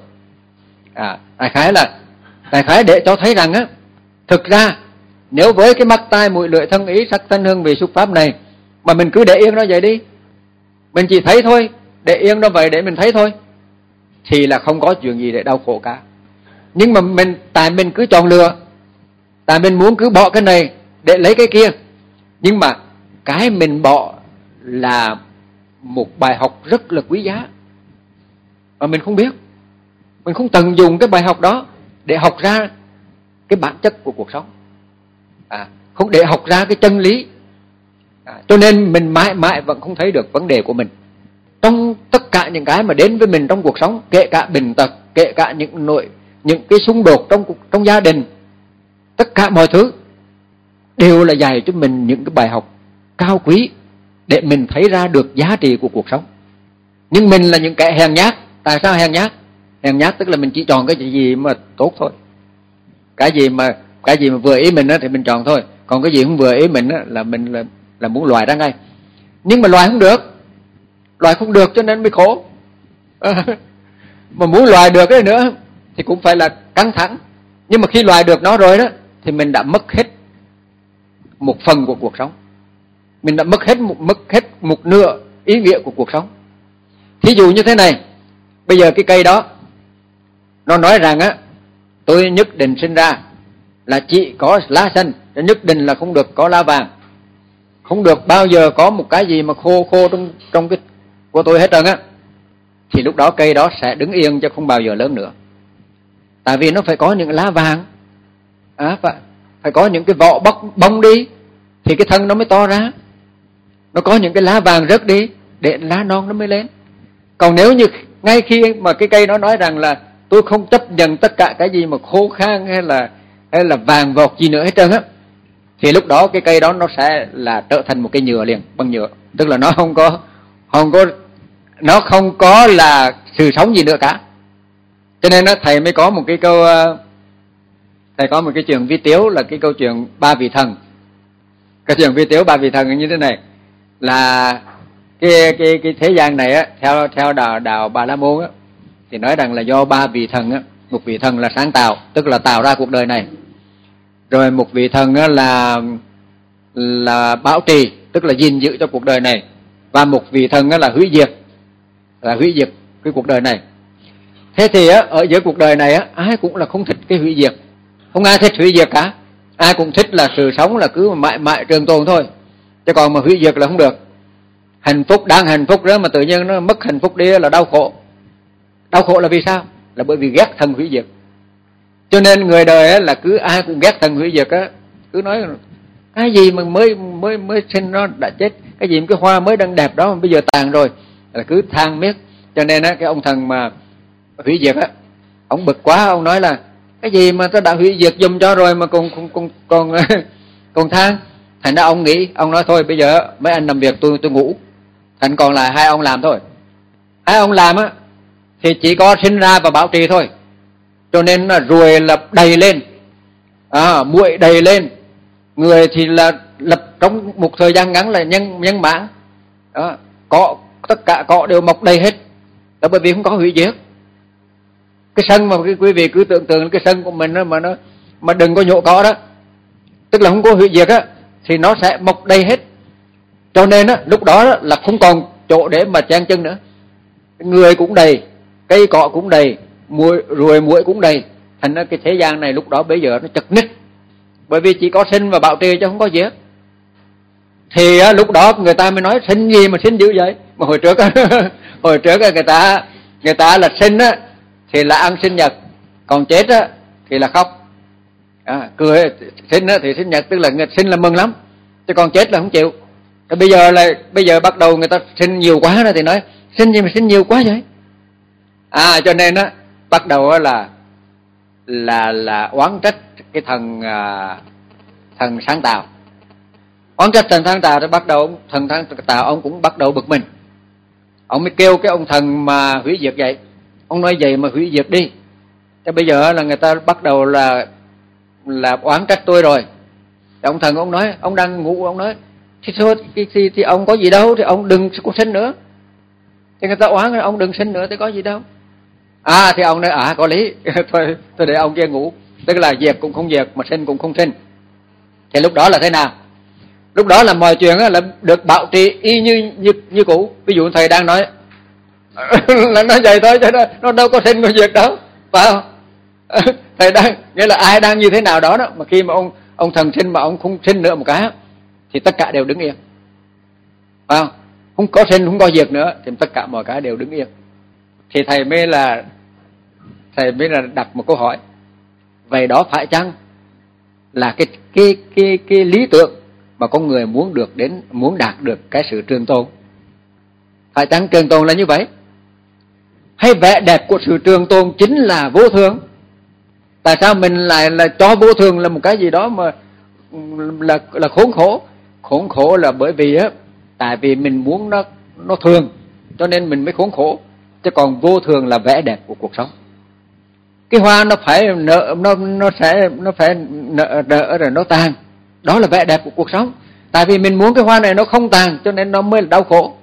Đại khái để cho thấy rằng thực ra nếu với cái mắt tai mũi lưỡi thân ý sắc thân hương vị xúc pháp này mà mình cứ để yên nó vậy đi, mình chỉ thấy thôi, để yên nó vậy để mình thấy thôi, thì là không có chuyện gì để đau khổ cả. Nhưng mà tại mình cứ chọn lựa, tại mình muốn cứ bỏ cái này để lấy cái kia, nhưng mà cái mình bỏ là một bài học rất là quý giá mà mình không biết, mình không tận dụng cái bài học đó để học ra cái bản chất của cuộc sống, không để học ra cái chân lý. Cho nên mình mãi mãi vẫn không thấy được vấn đề của mình trong tất cả những cái mà đến với mình trong cuộc sống, kể cả bệnh tật, kể cả những cái xung đột trong gia đình, tất cả mọi thứ đều là dạy cho mình những cái bài học cao quý để mình thấy ra được giá trị của cuộc sống. Nhưng mình là những kẻ hèn nhát. Tại sao hèn nhát? Hèn nhát tức là mình chỉ chọn cái gì mà tốt thôi, cái gì mà vừa ý mình thì mình chọn thôi, còn cái gì không vừa ý mình là mình là muốn loại ra ngay. Nhưng mà loại không được cho nên mới khổ. Mà muốn loại được cái nữa thì cũng phải là căng thẳng. Nhưng mà khi loại được nó rồi đó thì mình đã mất hết một phần của cuộc sống, mình đã mất hết một nửa ý nghĩa của cuộc sống. Thí dụ như thế này, bây giờ cái cây đó nó nói rằng tôi nhất định sinh ra là chỉ có lá xanh, nhất định là không được có lá vàng, không được bao giờ có một cái gì mà khô trong cái của tôi hết trơn thì lúc đó cây đó sẽ đứng yên chứ không bao giờ lớn nữa. Tại vì nó phải có những lá vàng, phải có những cái vỏ bong đi thì cái thân nó mới to ra, nó có những cái lá vàng rớt đi để lá non nó mới lên. Còn nếu như ngay khi mà cái cây nó nói rằng là tôi không chấp nhận tất cả cái gì mà khô khan hay là vàng vọt gì nữa hết trơn thì lúc đó cái cây đó nó sẽ là trở thành một cái nhựa liền, bằng nhựa, tức là nó không có là sự sống gì nữa cả. Cho nên thầy mới có một cái câu, thầy có một cái chuyện vi tiếu là cái câu chuyện ba vị thần. Cái chuyện vi tiếu ba vị thần như thế này là cái thế gian này theo đạo Bà La Môn thì nói rằng là do ba vị thần một vị thần là sáng tạo, tức là tạo ra cuộc đời này, rồi một vị thần là bảo trì, tức là gìn giữ cho cuộc đời này, và một vị thần là hủy diệt cái cuộc đời này. Thế thì ở giữa cuộc đời này ai cũng là không thích cái hủy diệt, không ai thích hủy diệt cả, ai cũng thích là sự sống là cứ mãi mãi trường tồn thôi, chứ còn mà hủy diệt là không được. Hạnh phúc, đang hạnh phúc đó mà tự nhiên nó mất hạnh phúc đi là đau khổ. Đau khổ là vì sao? Là bởi vì ghét thần hủy diệt. Cho nên người đời là cứ ai cũng ghét thần hủy diệt cứ nói cái gì mà mới sinh nó đã chết, cái gì mà cái hoa mới đang đẹp đó mà bây giờ tàn rồi, là cứ than miết. Cho nên cái ông thần mà hủy diệt ông bực quá, ông nói là cái gì mà tôi đã hủy diệt giùm cho rồi mà còn than. Thành ra ông nghĩ, ông nói thôi bây giờ mấy anh làm việc tôi ngủ, thành còn lại hai ông làm thôi. Hai ông làm thì chỉ có sinh ra và bảo trì thôi, cho nên là ruồi là đầy lên, muội đầy lên, người thì là lập trong một thời gian ngắn là nhân mãn, có tất cả cọ đều mọc đầy hết, là bởi vì không có hủy diệt. Cái sân mà quý vị cứ tưởng tượng cái sân của mình mà đừng có nhổ cỏ đó, tức là không có hủy diệt thì nó sẽ mọc đầy hết. Cho nên lúc đó là không còn chỗ để mà chen chân nữa, người cũng đầy, cây cọ cũng đầy, ruồi muỗi cũng đầy. Thành ra cái thế gian này lúc đó bây giờ nó chật ních, bởi vì chỉ có sinh và bảo trì chứ không có diệt. Thì lúc đó người ta mới nói sinh gì mà sinh dữ vậy. Mà hồi trước người ta là sinh thì là ăn sinh nhật, còn chết thì là khóc. Cười sinh thì sinh nhật, tức là sinh là mừng lắm, chứ còn chết là không chịu. Bây giờ bắt đầu người ta sinh nhiều quá rồi thì nói sinh gì mà sinh nhiều quá vậy. Cho nên bắt đầu là oán trách cái thần sáng tạo, Oán trách thần tháng Tào, thì bắt đầu thần tháng Tào ông cũng bắt đầu bực mình. Ông mới kêu cái ông thần mà hủy diệt vậy. Ông nói vậy mà hủy diệt đi. Thế bây giờ là người ta bắt đầu là oán trách tôi rồi. Thì ông thần ông nói, ông đang ngủ, ông nói thì thôi thì ông có gì đâu, thì ông đừng có sinh nữa. Thì người ta oán ông đừng sinh nữa thì có gì đâu. Thì ông nói có lý. thôi để ông kia ngủ. Tức là diệt cũng không diệt mà sinh cũng không sinh. Thì lúc đó là thế nào? Lúc đó là mọi chuyện là được bảo trì y như cũ. Ví dụ thầy đang nói là nói vậy thôi, chứ nó đâu có sinh có diệt đâu, phải không? Thầy đang nghĩa là ai đang như thế nào đó mà khi mà ông thần sinh mà ông không sinh nữa một cái thì tất cả đều đứng yên, phải không? Không có sinh không có diệt nữa thì tất cả mọi cái đều đứng yên. Thì thầy mới là đặt một câu hỏi, vậy đó phải chăng là cái lý tưởng mà con người muốn đạt được cái sự trường tồn? Phải chăng trường tồn là như vậy? Hay vẻ đẹp của sự trường tồn chính là vô thường? Tại sao mình lại là cho vô thường là một cái gì đó mà là khốn khổ? Khốn khổ là bởi vì tại vì mình muốn nó thường cho nên mình mới khốn khổ. Chứ còn vô thường là vẻ đẹp của cuộc sống. Cái hoa nó phải nở, nó phải nở rồi nó tàn, đó là vẻ đẹp của cuộc sống. Tại vì mình muốn cái hoa này nó không tàn cho nên nó mới là đau khổ.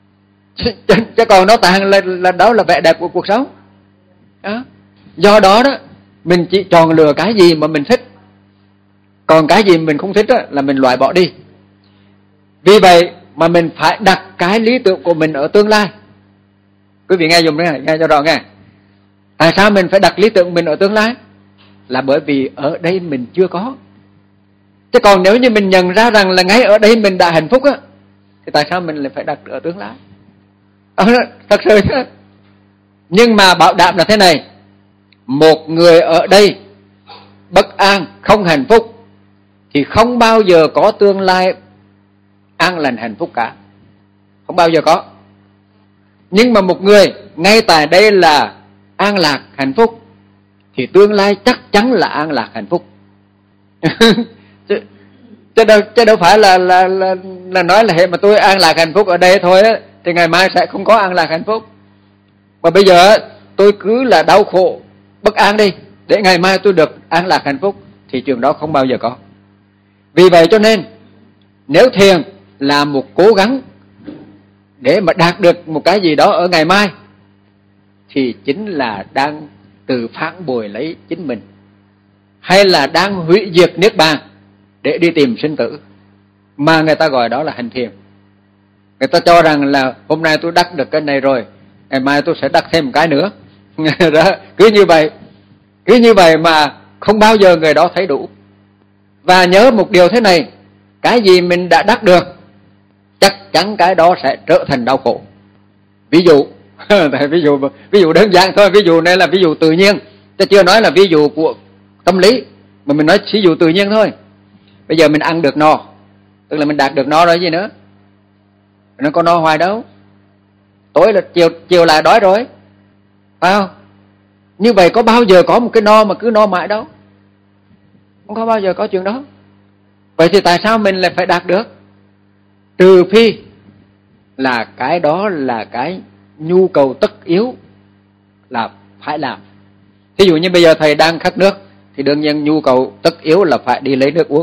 Chứ còn nó tàn là đó là vẻ đẹp của cuộc sống đó. Do đó mình chỉ chọn lựa cái gì mà mình thích, còn cái gì mình không thích là mình loại bỏ đi. Vì vậy mà mình phải đặt cái lý tưởng của mình ở tương lai. Quý vị nghe dùm đấy, nghe cho rõ nghe. Tại sao mình phải đặt lý tưởng của mình ở tương lai? Là bởi vì ở đây mình chưa có. Chứ còn nếu như mình nhận ra rằng là ngay ở đây mình đã hạnh phúc thì tại sao mình lại phải đặt ở tương lai? Thật sự chứ. Nhưng mà bảo đảm là thế này, một người ở đây bất an, không hạnh phúc thì không bao giờ có tương lai an lành hạnh phúc cả. Không bao giờ có. Nhưng mà một người ngay tại đây là an lạc hạnh phúc thì tương lai chắc chắn là an lạc hạnh phúc. chứ đâu phải là nói là hệ mà tôi an lạc hạnh phúc ở đây thôi thì ngày mai sẽ không có an lạc hạnh phúc. Mà bây giờ tôi cứ là đau khổ bất an đi để ngày mai tôi được an lạc hạnh phúc thì chuyện đó không bao giờ có. Vì vậy cho nên nếu thiền là một cố gắng để mà đạt được một cái gì đó ở ngày mai thì chính là đang tự phản bội lấy chính mình, hay là đang hủy diệt niết bàn để đi tìm sinh tử, mà người ta gọi đó là hành thiền. Người ta cho rằng là hôm nay tôi đắc được cái này rồi, ngày mai tôi sẽ đắc thêm một cái nữa. Đó, cứ như vậy mà không bao giờ người đó thấy đủ. Và nhớ một điều thế này, cái gì mình đã đắc được chắc chắn cái đó sẽ trở thành đau khổ. Ví dụ ví dụ đơn giản thôi, ví dụ này là ví dụ tự nhiên, ta chưa nói là ví dụ của tâm lý, mà mình nói ví dụ tự nhiên thôi. Bây giờ mình ăn được no, tức là mình đạt được no rồi gì nữa, nó có no hoài đâu, tối là chiều lại đói rồi, phải không? Như vậy có bao giờ có một cái no mà cứ no mãi đâu, không có bao giờ có chuyện đó. Vậy thì tại sao mình lại phải đạt được? Trừ phi là cái đó là cái nhu cầu tất yếu là phải làm. Thí dụ như bây giờ thầy đang khát nước thì đương nhiên nhu cầu tất yếu là phải đi lấy nước uống.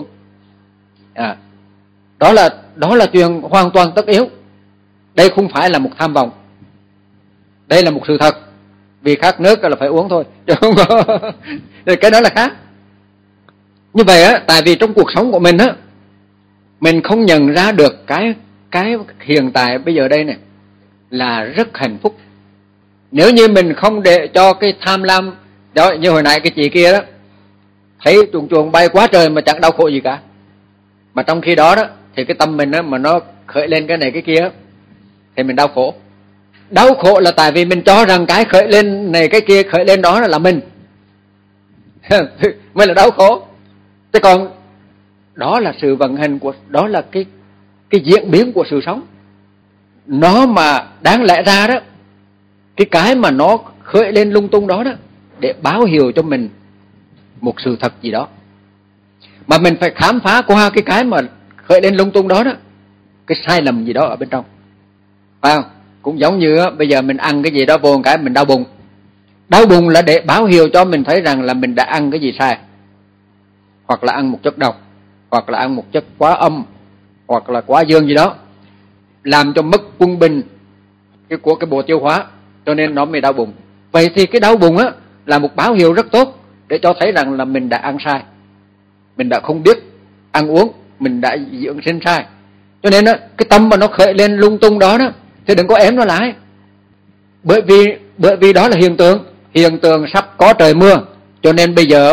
Đó là chuyện hoàn toàn tất yếu. Đây không phải là một tham vọng, đây là một sự thật. Vì khát nước là phải uống thôi, chứ không có cái đó là khác. Như vậy tại vì trong cuộc sống của mình mình không nhận ra được cái hiện tại bây giờ đây này là rất hạnh phúc. Nếu như mình không để cho cái tham lam đó, như hồi nãy cái chị kia đó, thấy chuồn bay quá trời mà chẳng đau khổ gì cả. Mà trong khi đó thì cái tâm mình mà nó khởi lên cái này cái kia thì mình đau khổ. Đau khổ là tại vì mình cho rằng cái khởi lên này cái kia khởi lên đó là mình mới là đau khổ. Thế còn đó là sự vận hành của, đó là cái diễn biến của sự sống. Nó mà đáng lẽ ra đó, cái mà nó khởi lên lung tung đó để báo hiệu cho mình một sự thật gì đó, mà mình phải khám phá qua cái mà khởi lên lung tung đó đó, cái sai lầm gì đó ở bên trong, phải không? Cũng giống như bây giờ mình ăn cái gì đó vô một cái mình đau bụng. Đau bụng là để báo hiệu cho mình thấy rằng là mình đã ăn cái gì sai, hoặc là ăn một chất độc, hoặc là ăn một chất quá âm, hoặc là quá dương gì đó, làm cho mất quân bình của cái bộ tiêu hóa, cho nên nó mới đau bụng. Vậy thì cái đau bụng là một báo hiệu rất tốt để cho thấy rằng là mình đã ăn sai, mình đã không biết ăn uống, mình đã dưỡng sinh sai. Cho nên cái tâm mà nó khởi lên lung tung đó thì đừng có ém nó lại, bởi vì đó là hiện tượng sắp có trời mưa, cho nên bây giờ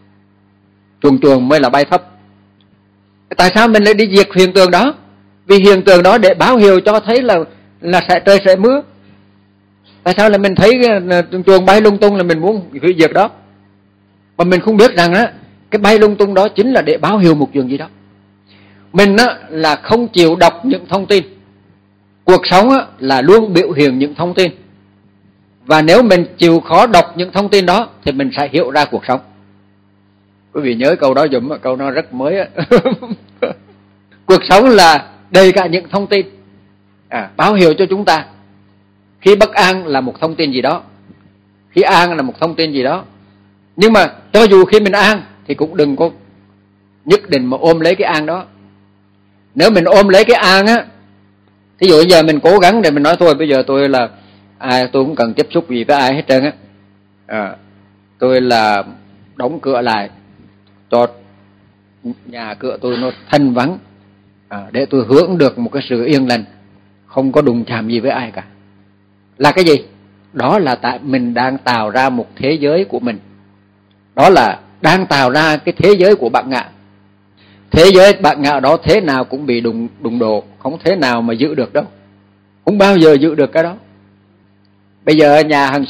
chuồng mới là bay thấp. Tại sao mình lại đi diệt hiện tượng đó? Vì hiện tượng đó để báo hiệu cho thấy là trời sẽ mưa. Tại sao là mình thấy chuồng bay lung tung là mình muốn hủy diệt đó, mà mình không biết rằng cái bay lung tung đó chính là để báo hiệu một chuyện gì đó. Mình là không chịu đọc những thông tin. Cuộc sống là luôn biểu hiện những thông tin, và nếu mình chịu khó đọc những thông tin đó thì mình sẽ hiểu ra cuộc sống. Quý vị nhớ câu đó dùm, câu nó rất mới. Cuộc sống là đầy cả những thông tin, báo hiệu cho chúng ta. Khi bất an là một thông tin gì đó, khi an là một thông tin gì đó. Nhưng mà cho dù khi mình an thì cũng đừng có nhất định mà ôm lấy cái an đó. Nếu mình ôm lấy cái an thí dụ bây giờ mình cố gắng để mình nói thôi bây giờ tôi là tôi cũng cần tiếp xúc gì với ai hết trơn tôi là đóng cửa lại cho nhà cửa tôi nó thanh vắng, để tôi hưởng được một cái sự yên lành, không có đụng chạm gì với ai cả. Là cái gì? Đó là tại mình đang tạo ra một thế giới của mình. Đó là đang tạo ra cái thế giới của bạn ngạ. Thế giới bạn ngạ đó thế nào cũng bị đụng độ, không thế nào mà giữ được đâu, không bao giờ giữ được cái đó. Bây giờ nhà hàng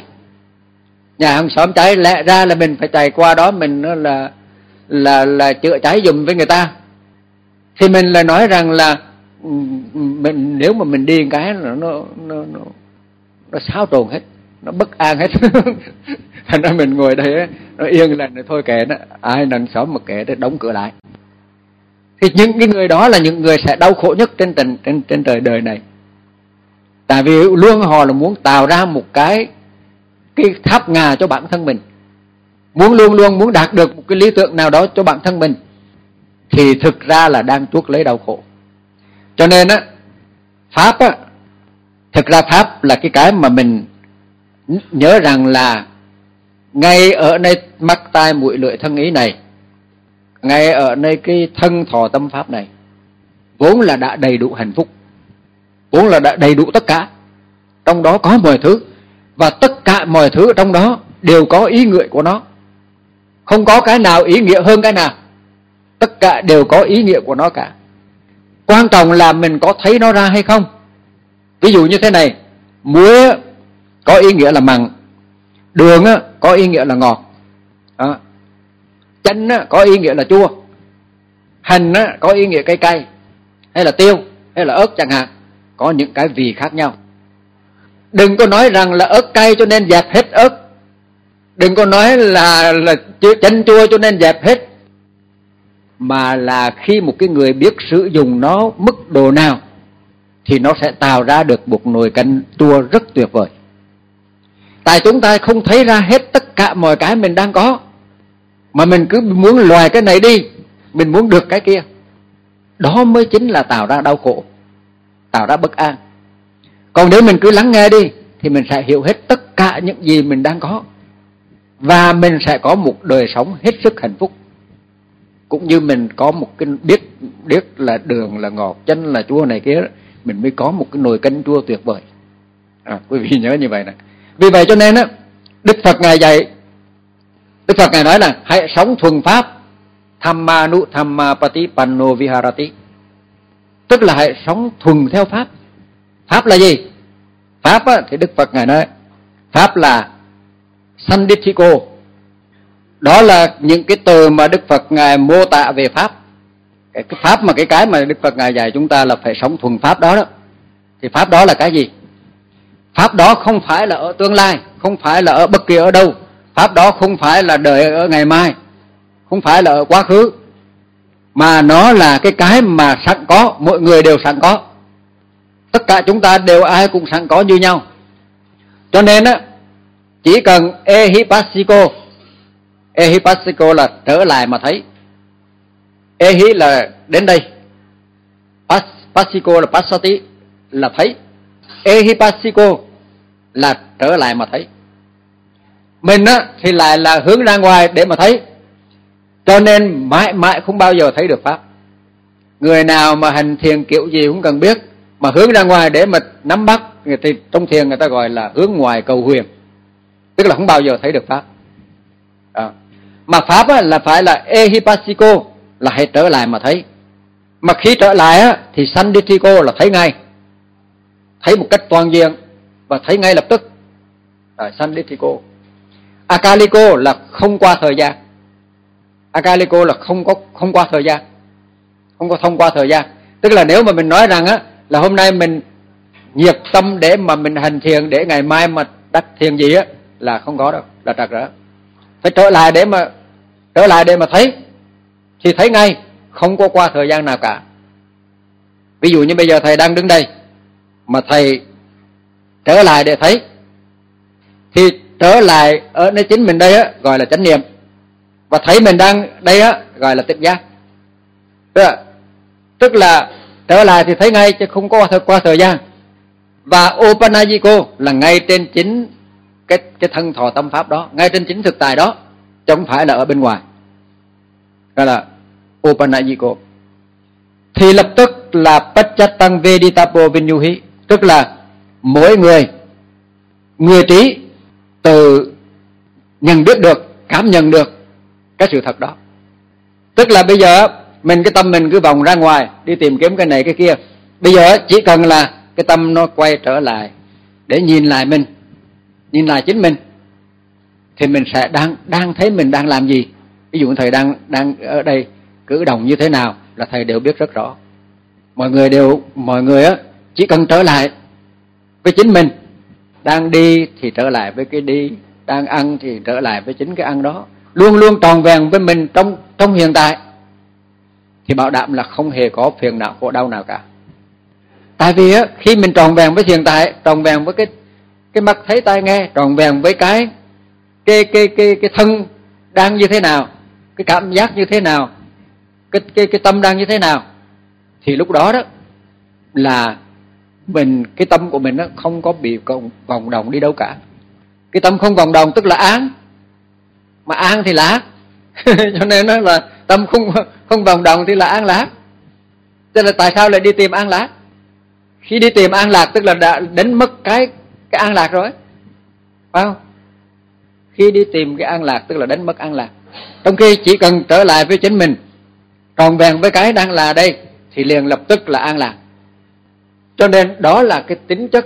xóm cháy, lẽ ra là mình phải chạy qua đó mình là chữa cháy giùm với người ta, thì mình lại nói rằng là mình nếu mà mình đi một cái là nó xáo trộn hết, nó bất an hết. Thành ra mình ngồi đây nó yên lành, thôi kệ nó, ai nằm xóm mà kệ để đóng cửa lại. Thì những cái người đó là những người sẽ đau khổ nhất trên trời đời này. Tại vì luôn họ là muốn tạo ra một cái tháp ngà cho bản thân mình, luôn luôn muốn đạt được một cái lý tưởng nào đó cho bản thân mình, thì thực ra là đang chuốc lấy đau khổ. Cho nên Pháp thực ra Pháp là cái mà mình nhớ rằng là ngay ở nơi mắt tai mũi lưỡi thân ý này, ngay ở nơi cái thân thọ tâm Pháp này, vốn là đã đầy đủ hạnh phúc, vốn là đã đầy đủ tất cả. Trong đó có mọi thứ, và tất cả mọi thứ trong đó đều có ý nghĩa của nó, không có cái nào ý nghĩa hơn cái nào, tất cả đều có ý nghĩa của nó cả. Quan trọng là mình có thấy nó ra hay không. Ví dụ như thế này, muối có ý nghĩa là mặn, đường có ý nghĩa là ngọt, chanh có ý nghĩa là chua, hành có ý nghĩa cay, hay là tiêu, hay là ớt chẳng hạn, có những cái vị khác nhau. Đừng có nói rằng là ớt cay cho nên dẹp hết ớt, đừng có nói là chanh chua cho nên dẹp hết, mà là khi một cái người biết sử dụng nó mức độ nào thì nó sẽ tạo ra được một nồi canh chua rất tuyệt vời. Tại chúng ta không thấy ra hết tất cả mọi cái mình đang có, mà mình cứ muốn loài cái này đi, mình muốn được cái kia. Đó mới chính là tạo ra đau khổ, tạo ra bất an. Còn nếu mình cứ lắng nghe đi thì mình sẽ hiểu hết tất cả những gì mình đang có, và mình sẽ có một đời sống hết sức hạnh phúc. Cũng như mình có một cái biết là đường là ngọt, chanh là chua này kia, mình mới có một cái nồi canh chua tuyệt vời. Quý vị nhớ như vậy này. Vì vậy cho nên Đức Phật Ngài dạy, Đức Phật Ngài nói là hãy sống thuần pháp, Dhammanu Dhammapatipanno Viharati, tức là hãy sống thuần theo Pháp. Pháp là gì? Pháp thì Đức Phật Ngài nói Pháp là Sandithiko. Đó là những cái từ mà Đức Phật Ngài mô tả về Pháp. Cái Pháp mà cái mà Đức Phật Ngài dạy chúng ta là phải sống thuần Pháp đó. Thì Pháp đó là cái gì? Pháp đó không phải là ở tương lai, không phải là ở bất kỳ ở đâu. Pháp đó không phải là đợi ở ngày mai, không phải là ở quá khứ, mà nó là cái mà sẵn có, mọi người đều sẵn có. Tất cả chúng ta đều ai cũng sẵn có như nhau. Cho nên á, chỉ cần ehipassiko là trở lại mà thấy. Ehi là đến đây, passiko là passati là thấy, ehipassiko là trở lại mà thấy. Mình á thì lại là hướng ra ngoài để mà thấy. Cho nên mãi mãi không bao giờ thấy được pháp. Người nào mà hành thiền kiểu gì cũng cần biết, mà hướng ra ngoài để mà nắm bắt thì trong thiền người ta gọi là hướng ngoài cầu huyền, tức là không bao giờ thấy được pháp. Mà pháp á, là phải là ehipassiko, là hãy trở lại mà thấy. Mà khi trở lại á, thì sanditthiko là thấy ngay, thấy một cách toàn diện và thấy ngay lập tức. Sanditthiko. Akaliko là không qua thời gian. Akaliko là không qua thời gian, không có thông qua thời gian. Tức là nếu mà mình nói rằng á là hôm nay mình nhiệt tâm để mà mình hành thiền để ngày mai mà đắc thiền gì á, là không có đâu, là trật rồi. Phải trở lại để mà thấy, thì thấy ngay, không có qua thời gian nào cả. Ví dụ như bây giờ thầy đang đứng đây mà thầy trở lại để thấy, thì trở lại ở nơi chính mình đây á gọi là chánh niệm, và thấy mình đang đây á gọi là tỉnh giác. Tức là trở lại thì thấy ngay chứ không có qua thời gian. Và Opanajiko là ngay trên chính cái thân thọ tâm pháp đó, ngay trên chính thực tại đó, chứ không phải là ở bên ngoài. Đó là Opanajiko. Thì lập tức là Pacchatang Veditapo Vinyuhi, tức là mỗi người trí tự nhận biết được, cảm nhận được cái sự thật đó. Tức là bây giờ cái tâm mình cứ vòng ra ngoài đi tìm kiếm cái này cái kia. Bây giờ chỉ cần là cái tâm nó quay trở lại để nhìn lại mình, nhìn lại chính mình, thì mình sẽ đang thấy mình đang làm gì. Ví dụ thầy đang ở đây cử động như thế nào là thầy đều biết rất rõ. Mọi người á chỉ cần trở lại với chính mình, đang đi thì trở lại với cái đi, đang ăn thì trở lại với chính cái ăn đó, luôn luôn tròn vẹn với mình trong hiện tại, thì bảo đảm là không hề có phiền não khổ đau nào cả. Tại vì á, khi mình tròn vẹn với hiện tại, tròn vẹn với cái mắt thấy tai nghe, tròn vẹn với cái thân đang như thế nào, cái cảm giác như thế nào, cái tâm đang như thế nào, thì lúc đó đó là cái tâm của mình nó không có bị vòng đồng đi đâu cả. Cái tâm không vòng đồng tức là án, mà an thì là ác. Cho nên nó là tâm không vòng đồng thì là an lạc. Cho nên tại sao lại đi tìm an lạc? Khi đi tìm an lạc tức là đã đánh mất cái an lạc rồi, phải không? Khi đi tìm cái an lạc tức là đánh mất an lạc. Trong khi chỉ cần trở lại với chính mình, tròn vẹn với cái đang là đây, thì liền lập tức là an lạc. Cho nên đó là cái tính chất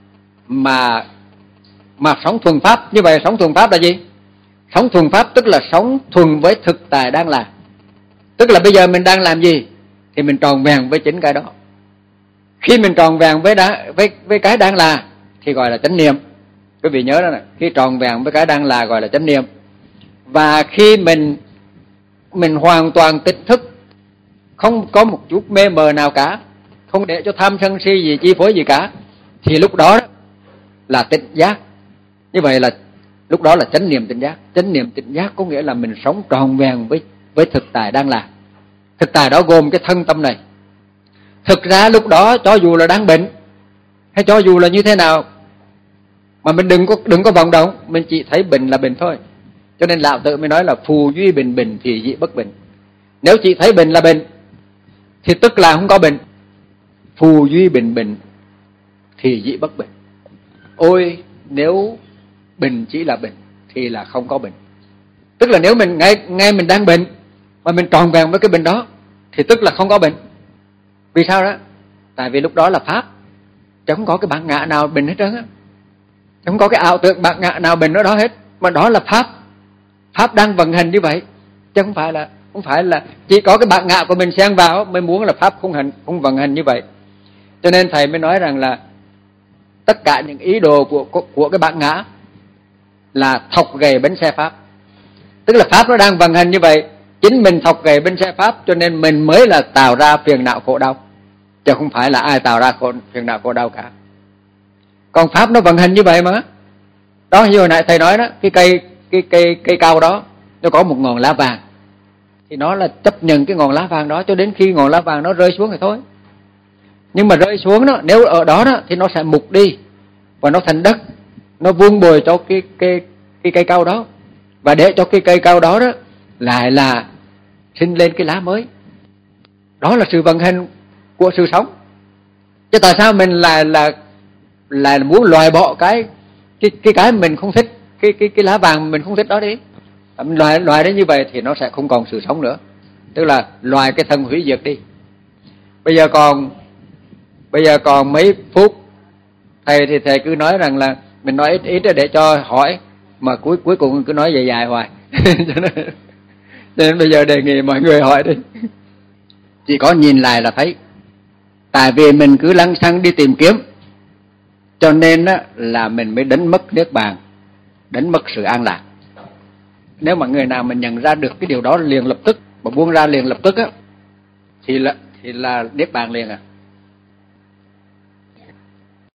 mà sống thuần pháp. Như vậy sống thuần pháp là gì? Sống thuần pháp tức là sống thuần với thực tại đang là. Tức là bây giờ mình đang làm gì thì mình tròn vẹn với chính cái đó. Khi mình tròn vẹn với cái đang là thì gọi là chánh niệm. Quý vị nhớ đó này, khi tròn vẹn với cái đang là gọi là chánh niệm. Và khi mình hoàn toàn tỉnh thức, không có một chút mê mờ nào cả, không để cho tham sân si gì chi phối gì cả, thì lúc đó là tỉnh giác. Như vậy là lúc đó là chánh niệm tỉnh giác. Chánh niệm tỉnh giác có nghĩa là mình sống tròn vẹn với thực tại đang là. Thực tại đó gồm cái thân tâm này. Thực ra lúc đó cho dù là đang bệnh hay cho dù là như thế nào, mà mình đừng có vọng động, mình chỉ thấy bệnh là bệnh thôi. Cho nên Lão Tử mới nói là phù duy bình bình thì dị bất bệnh. Nếu chỉ thấy bệnh là bệnh thì tức là không có bệnh. Phù duy bình bình thì dị bất bệnh. Ôi nếu bệnh chỉ là bệnh thì là không có bệnh. Tức là nếu mình ngay mình đang bệnh mà mình tròn vẹn với cái bệnh đó thì tức là không có bệnh. Vì sao đó? Tại vì lúc đó là pháp, chứ không có cái bản ngã nào bệnh hết trơn á, không có cái ảo tưởng bản ngã nào bệnh ở đó hết, mà đó là pháp. Pháp đang vận hành như vậy, chứ không phải là chỉ có cái bản ngã của mình xen vào mới muốn là pháp không vận hành như vậy. Cho nên thầy mới nói rằng là tất cả những ý đồ của cái bản ngã là thọc gầy bánh xe pháp. Tức là pháp nó đang vận hành như vậy, chính mình thọc gậy bên xe pháp, cho nên mình mới là tạo ra phiền não khổ đau, chứ không phải là ai tạo ra phiền não khổ đau cả. Còn pháp nó vận hành như vậy mà. Đó, như hồi nãy thầy nói đó, cái cây cao đó nó có một ngọn lá vàng, thì nó là chấp nhận cái ngọn lá vàng đó cho đến khi ngọn lá vàng nó rơi xuống thì thôi. Nhưng mà rơi xuống đó, nếu ở đó đó thì nó sẽ mục đi và nó thành đất, nó vun bồi cho cái cây cao đó, và để cho cái cây cao đó đó lại là sinh lên cái lá mới. Đó là sự vận hành của sự sống. Chứ tại sao mình là muốn loại bỏ cái mình không thích, cái lá vàng mình không thích đó đi. Mình loại đến như vậy thì nó sẽ không còn sự sống nữa, tức là loại cái thân hủy diệt đi. Bây giờ còn mấy phút, thầy thì thầy cứ nói rằng là mình nói ít để cho hỏi, mà cuối cùng cứ nói dài dài hoài. Cho nên bây giờ đề nghị mọi người hỏi đi. Chỉ có nhìn lại là thấy, tại vì mình cứ lăng xăng đi tìm kiếm, cho nên là mình mới đánh mất niết bàn, đánh mất sự an lạc. Nếu mà người nào mình nhận ra được cái điều đó liền lập tức, mà buông ra liền lập tức á, thì là niết bàn liền à.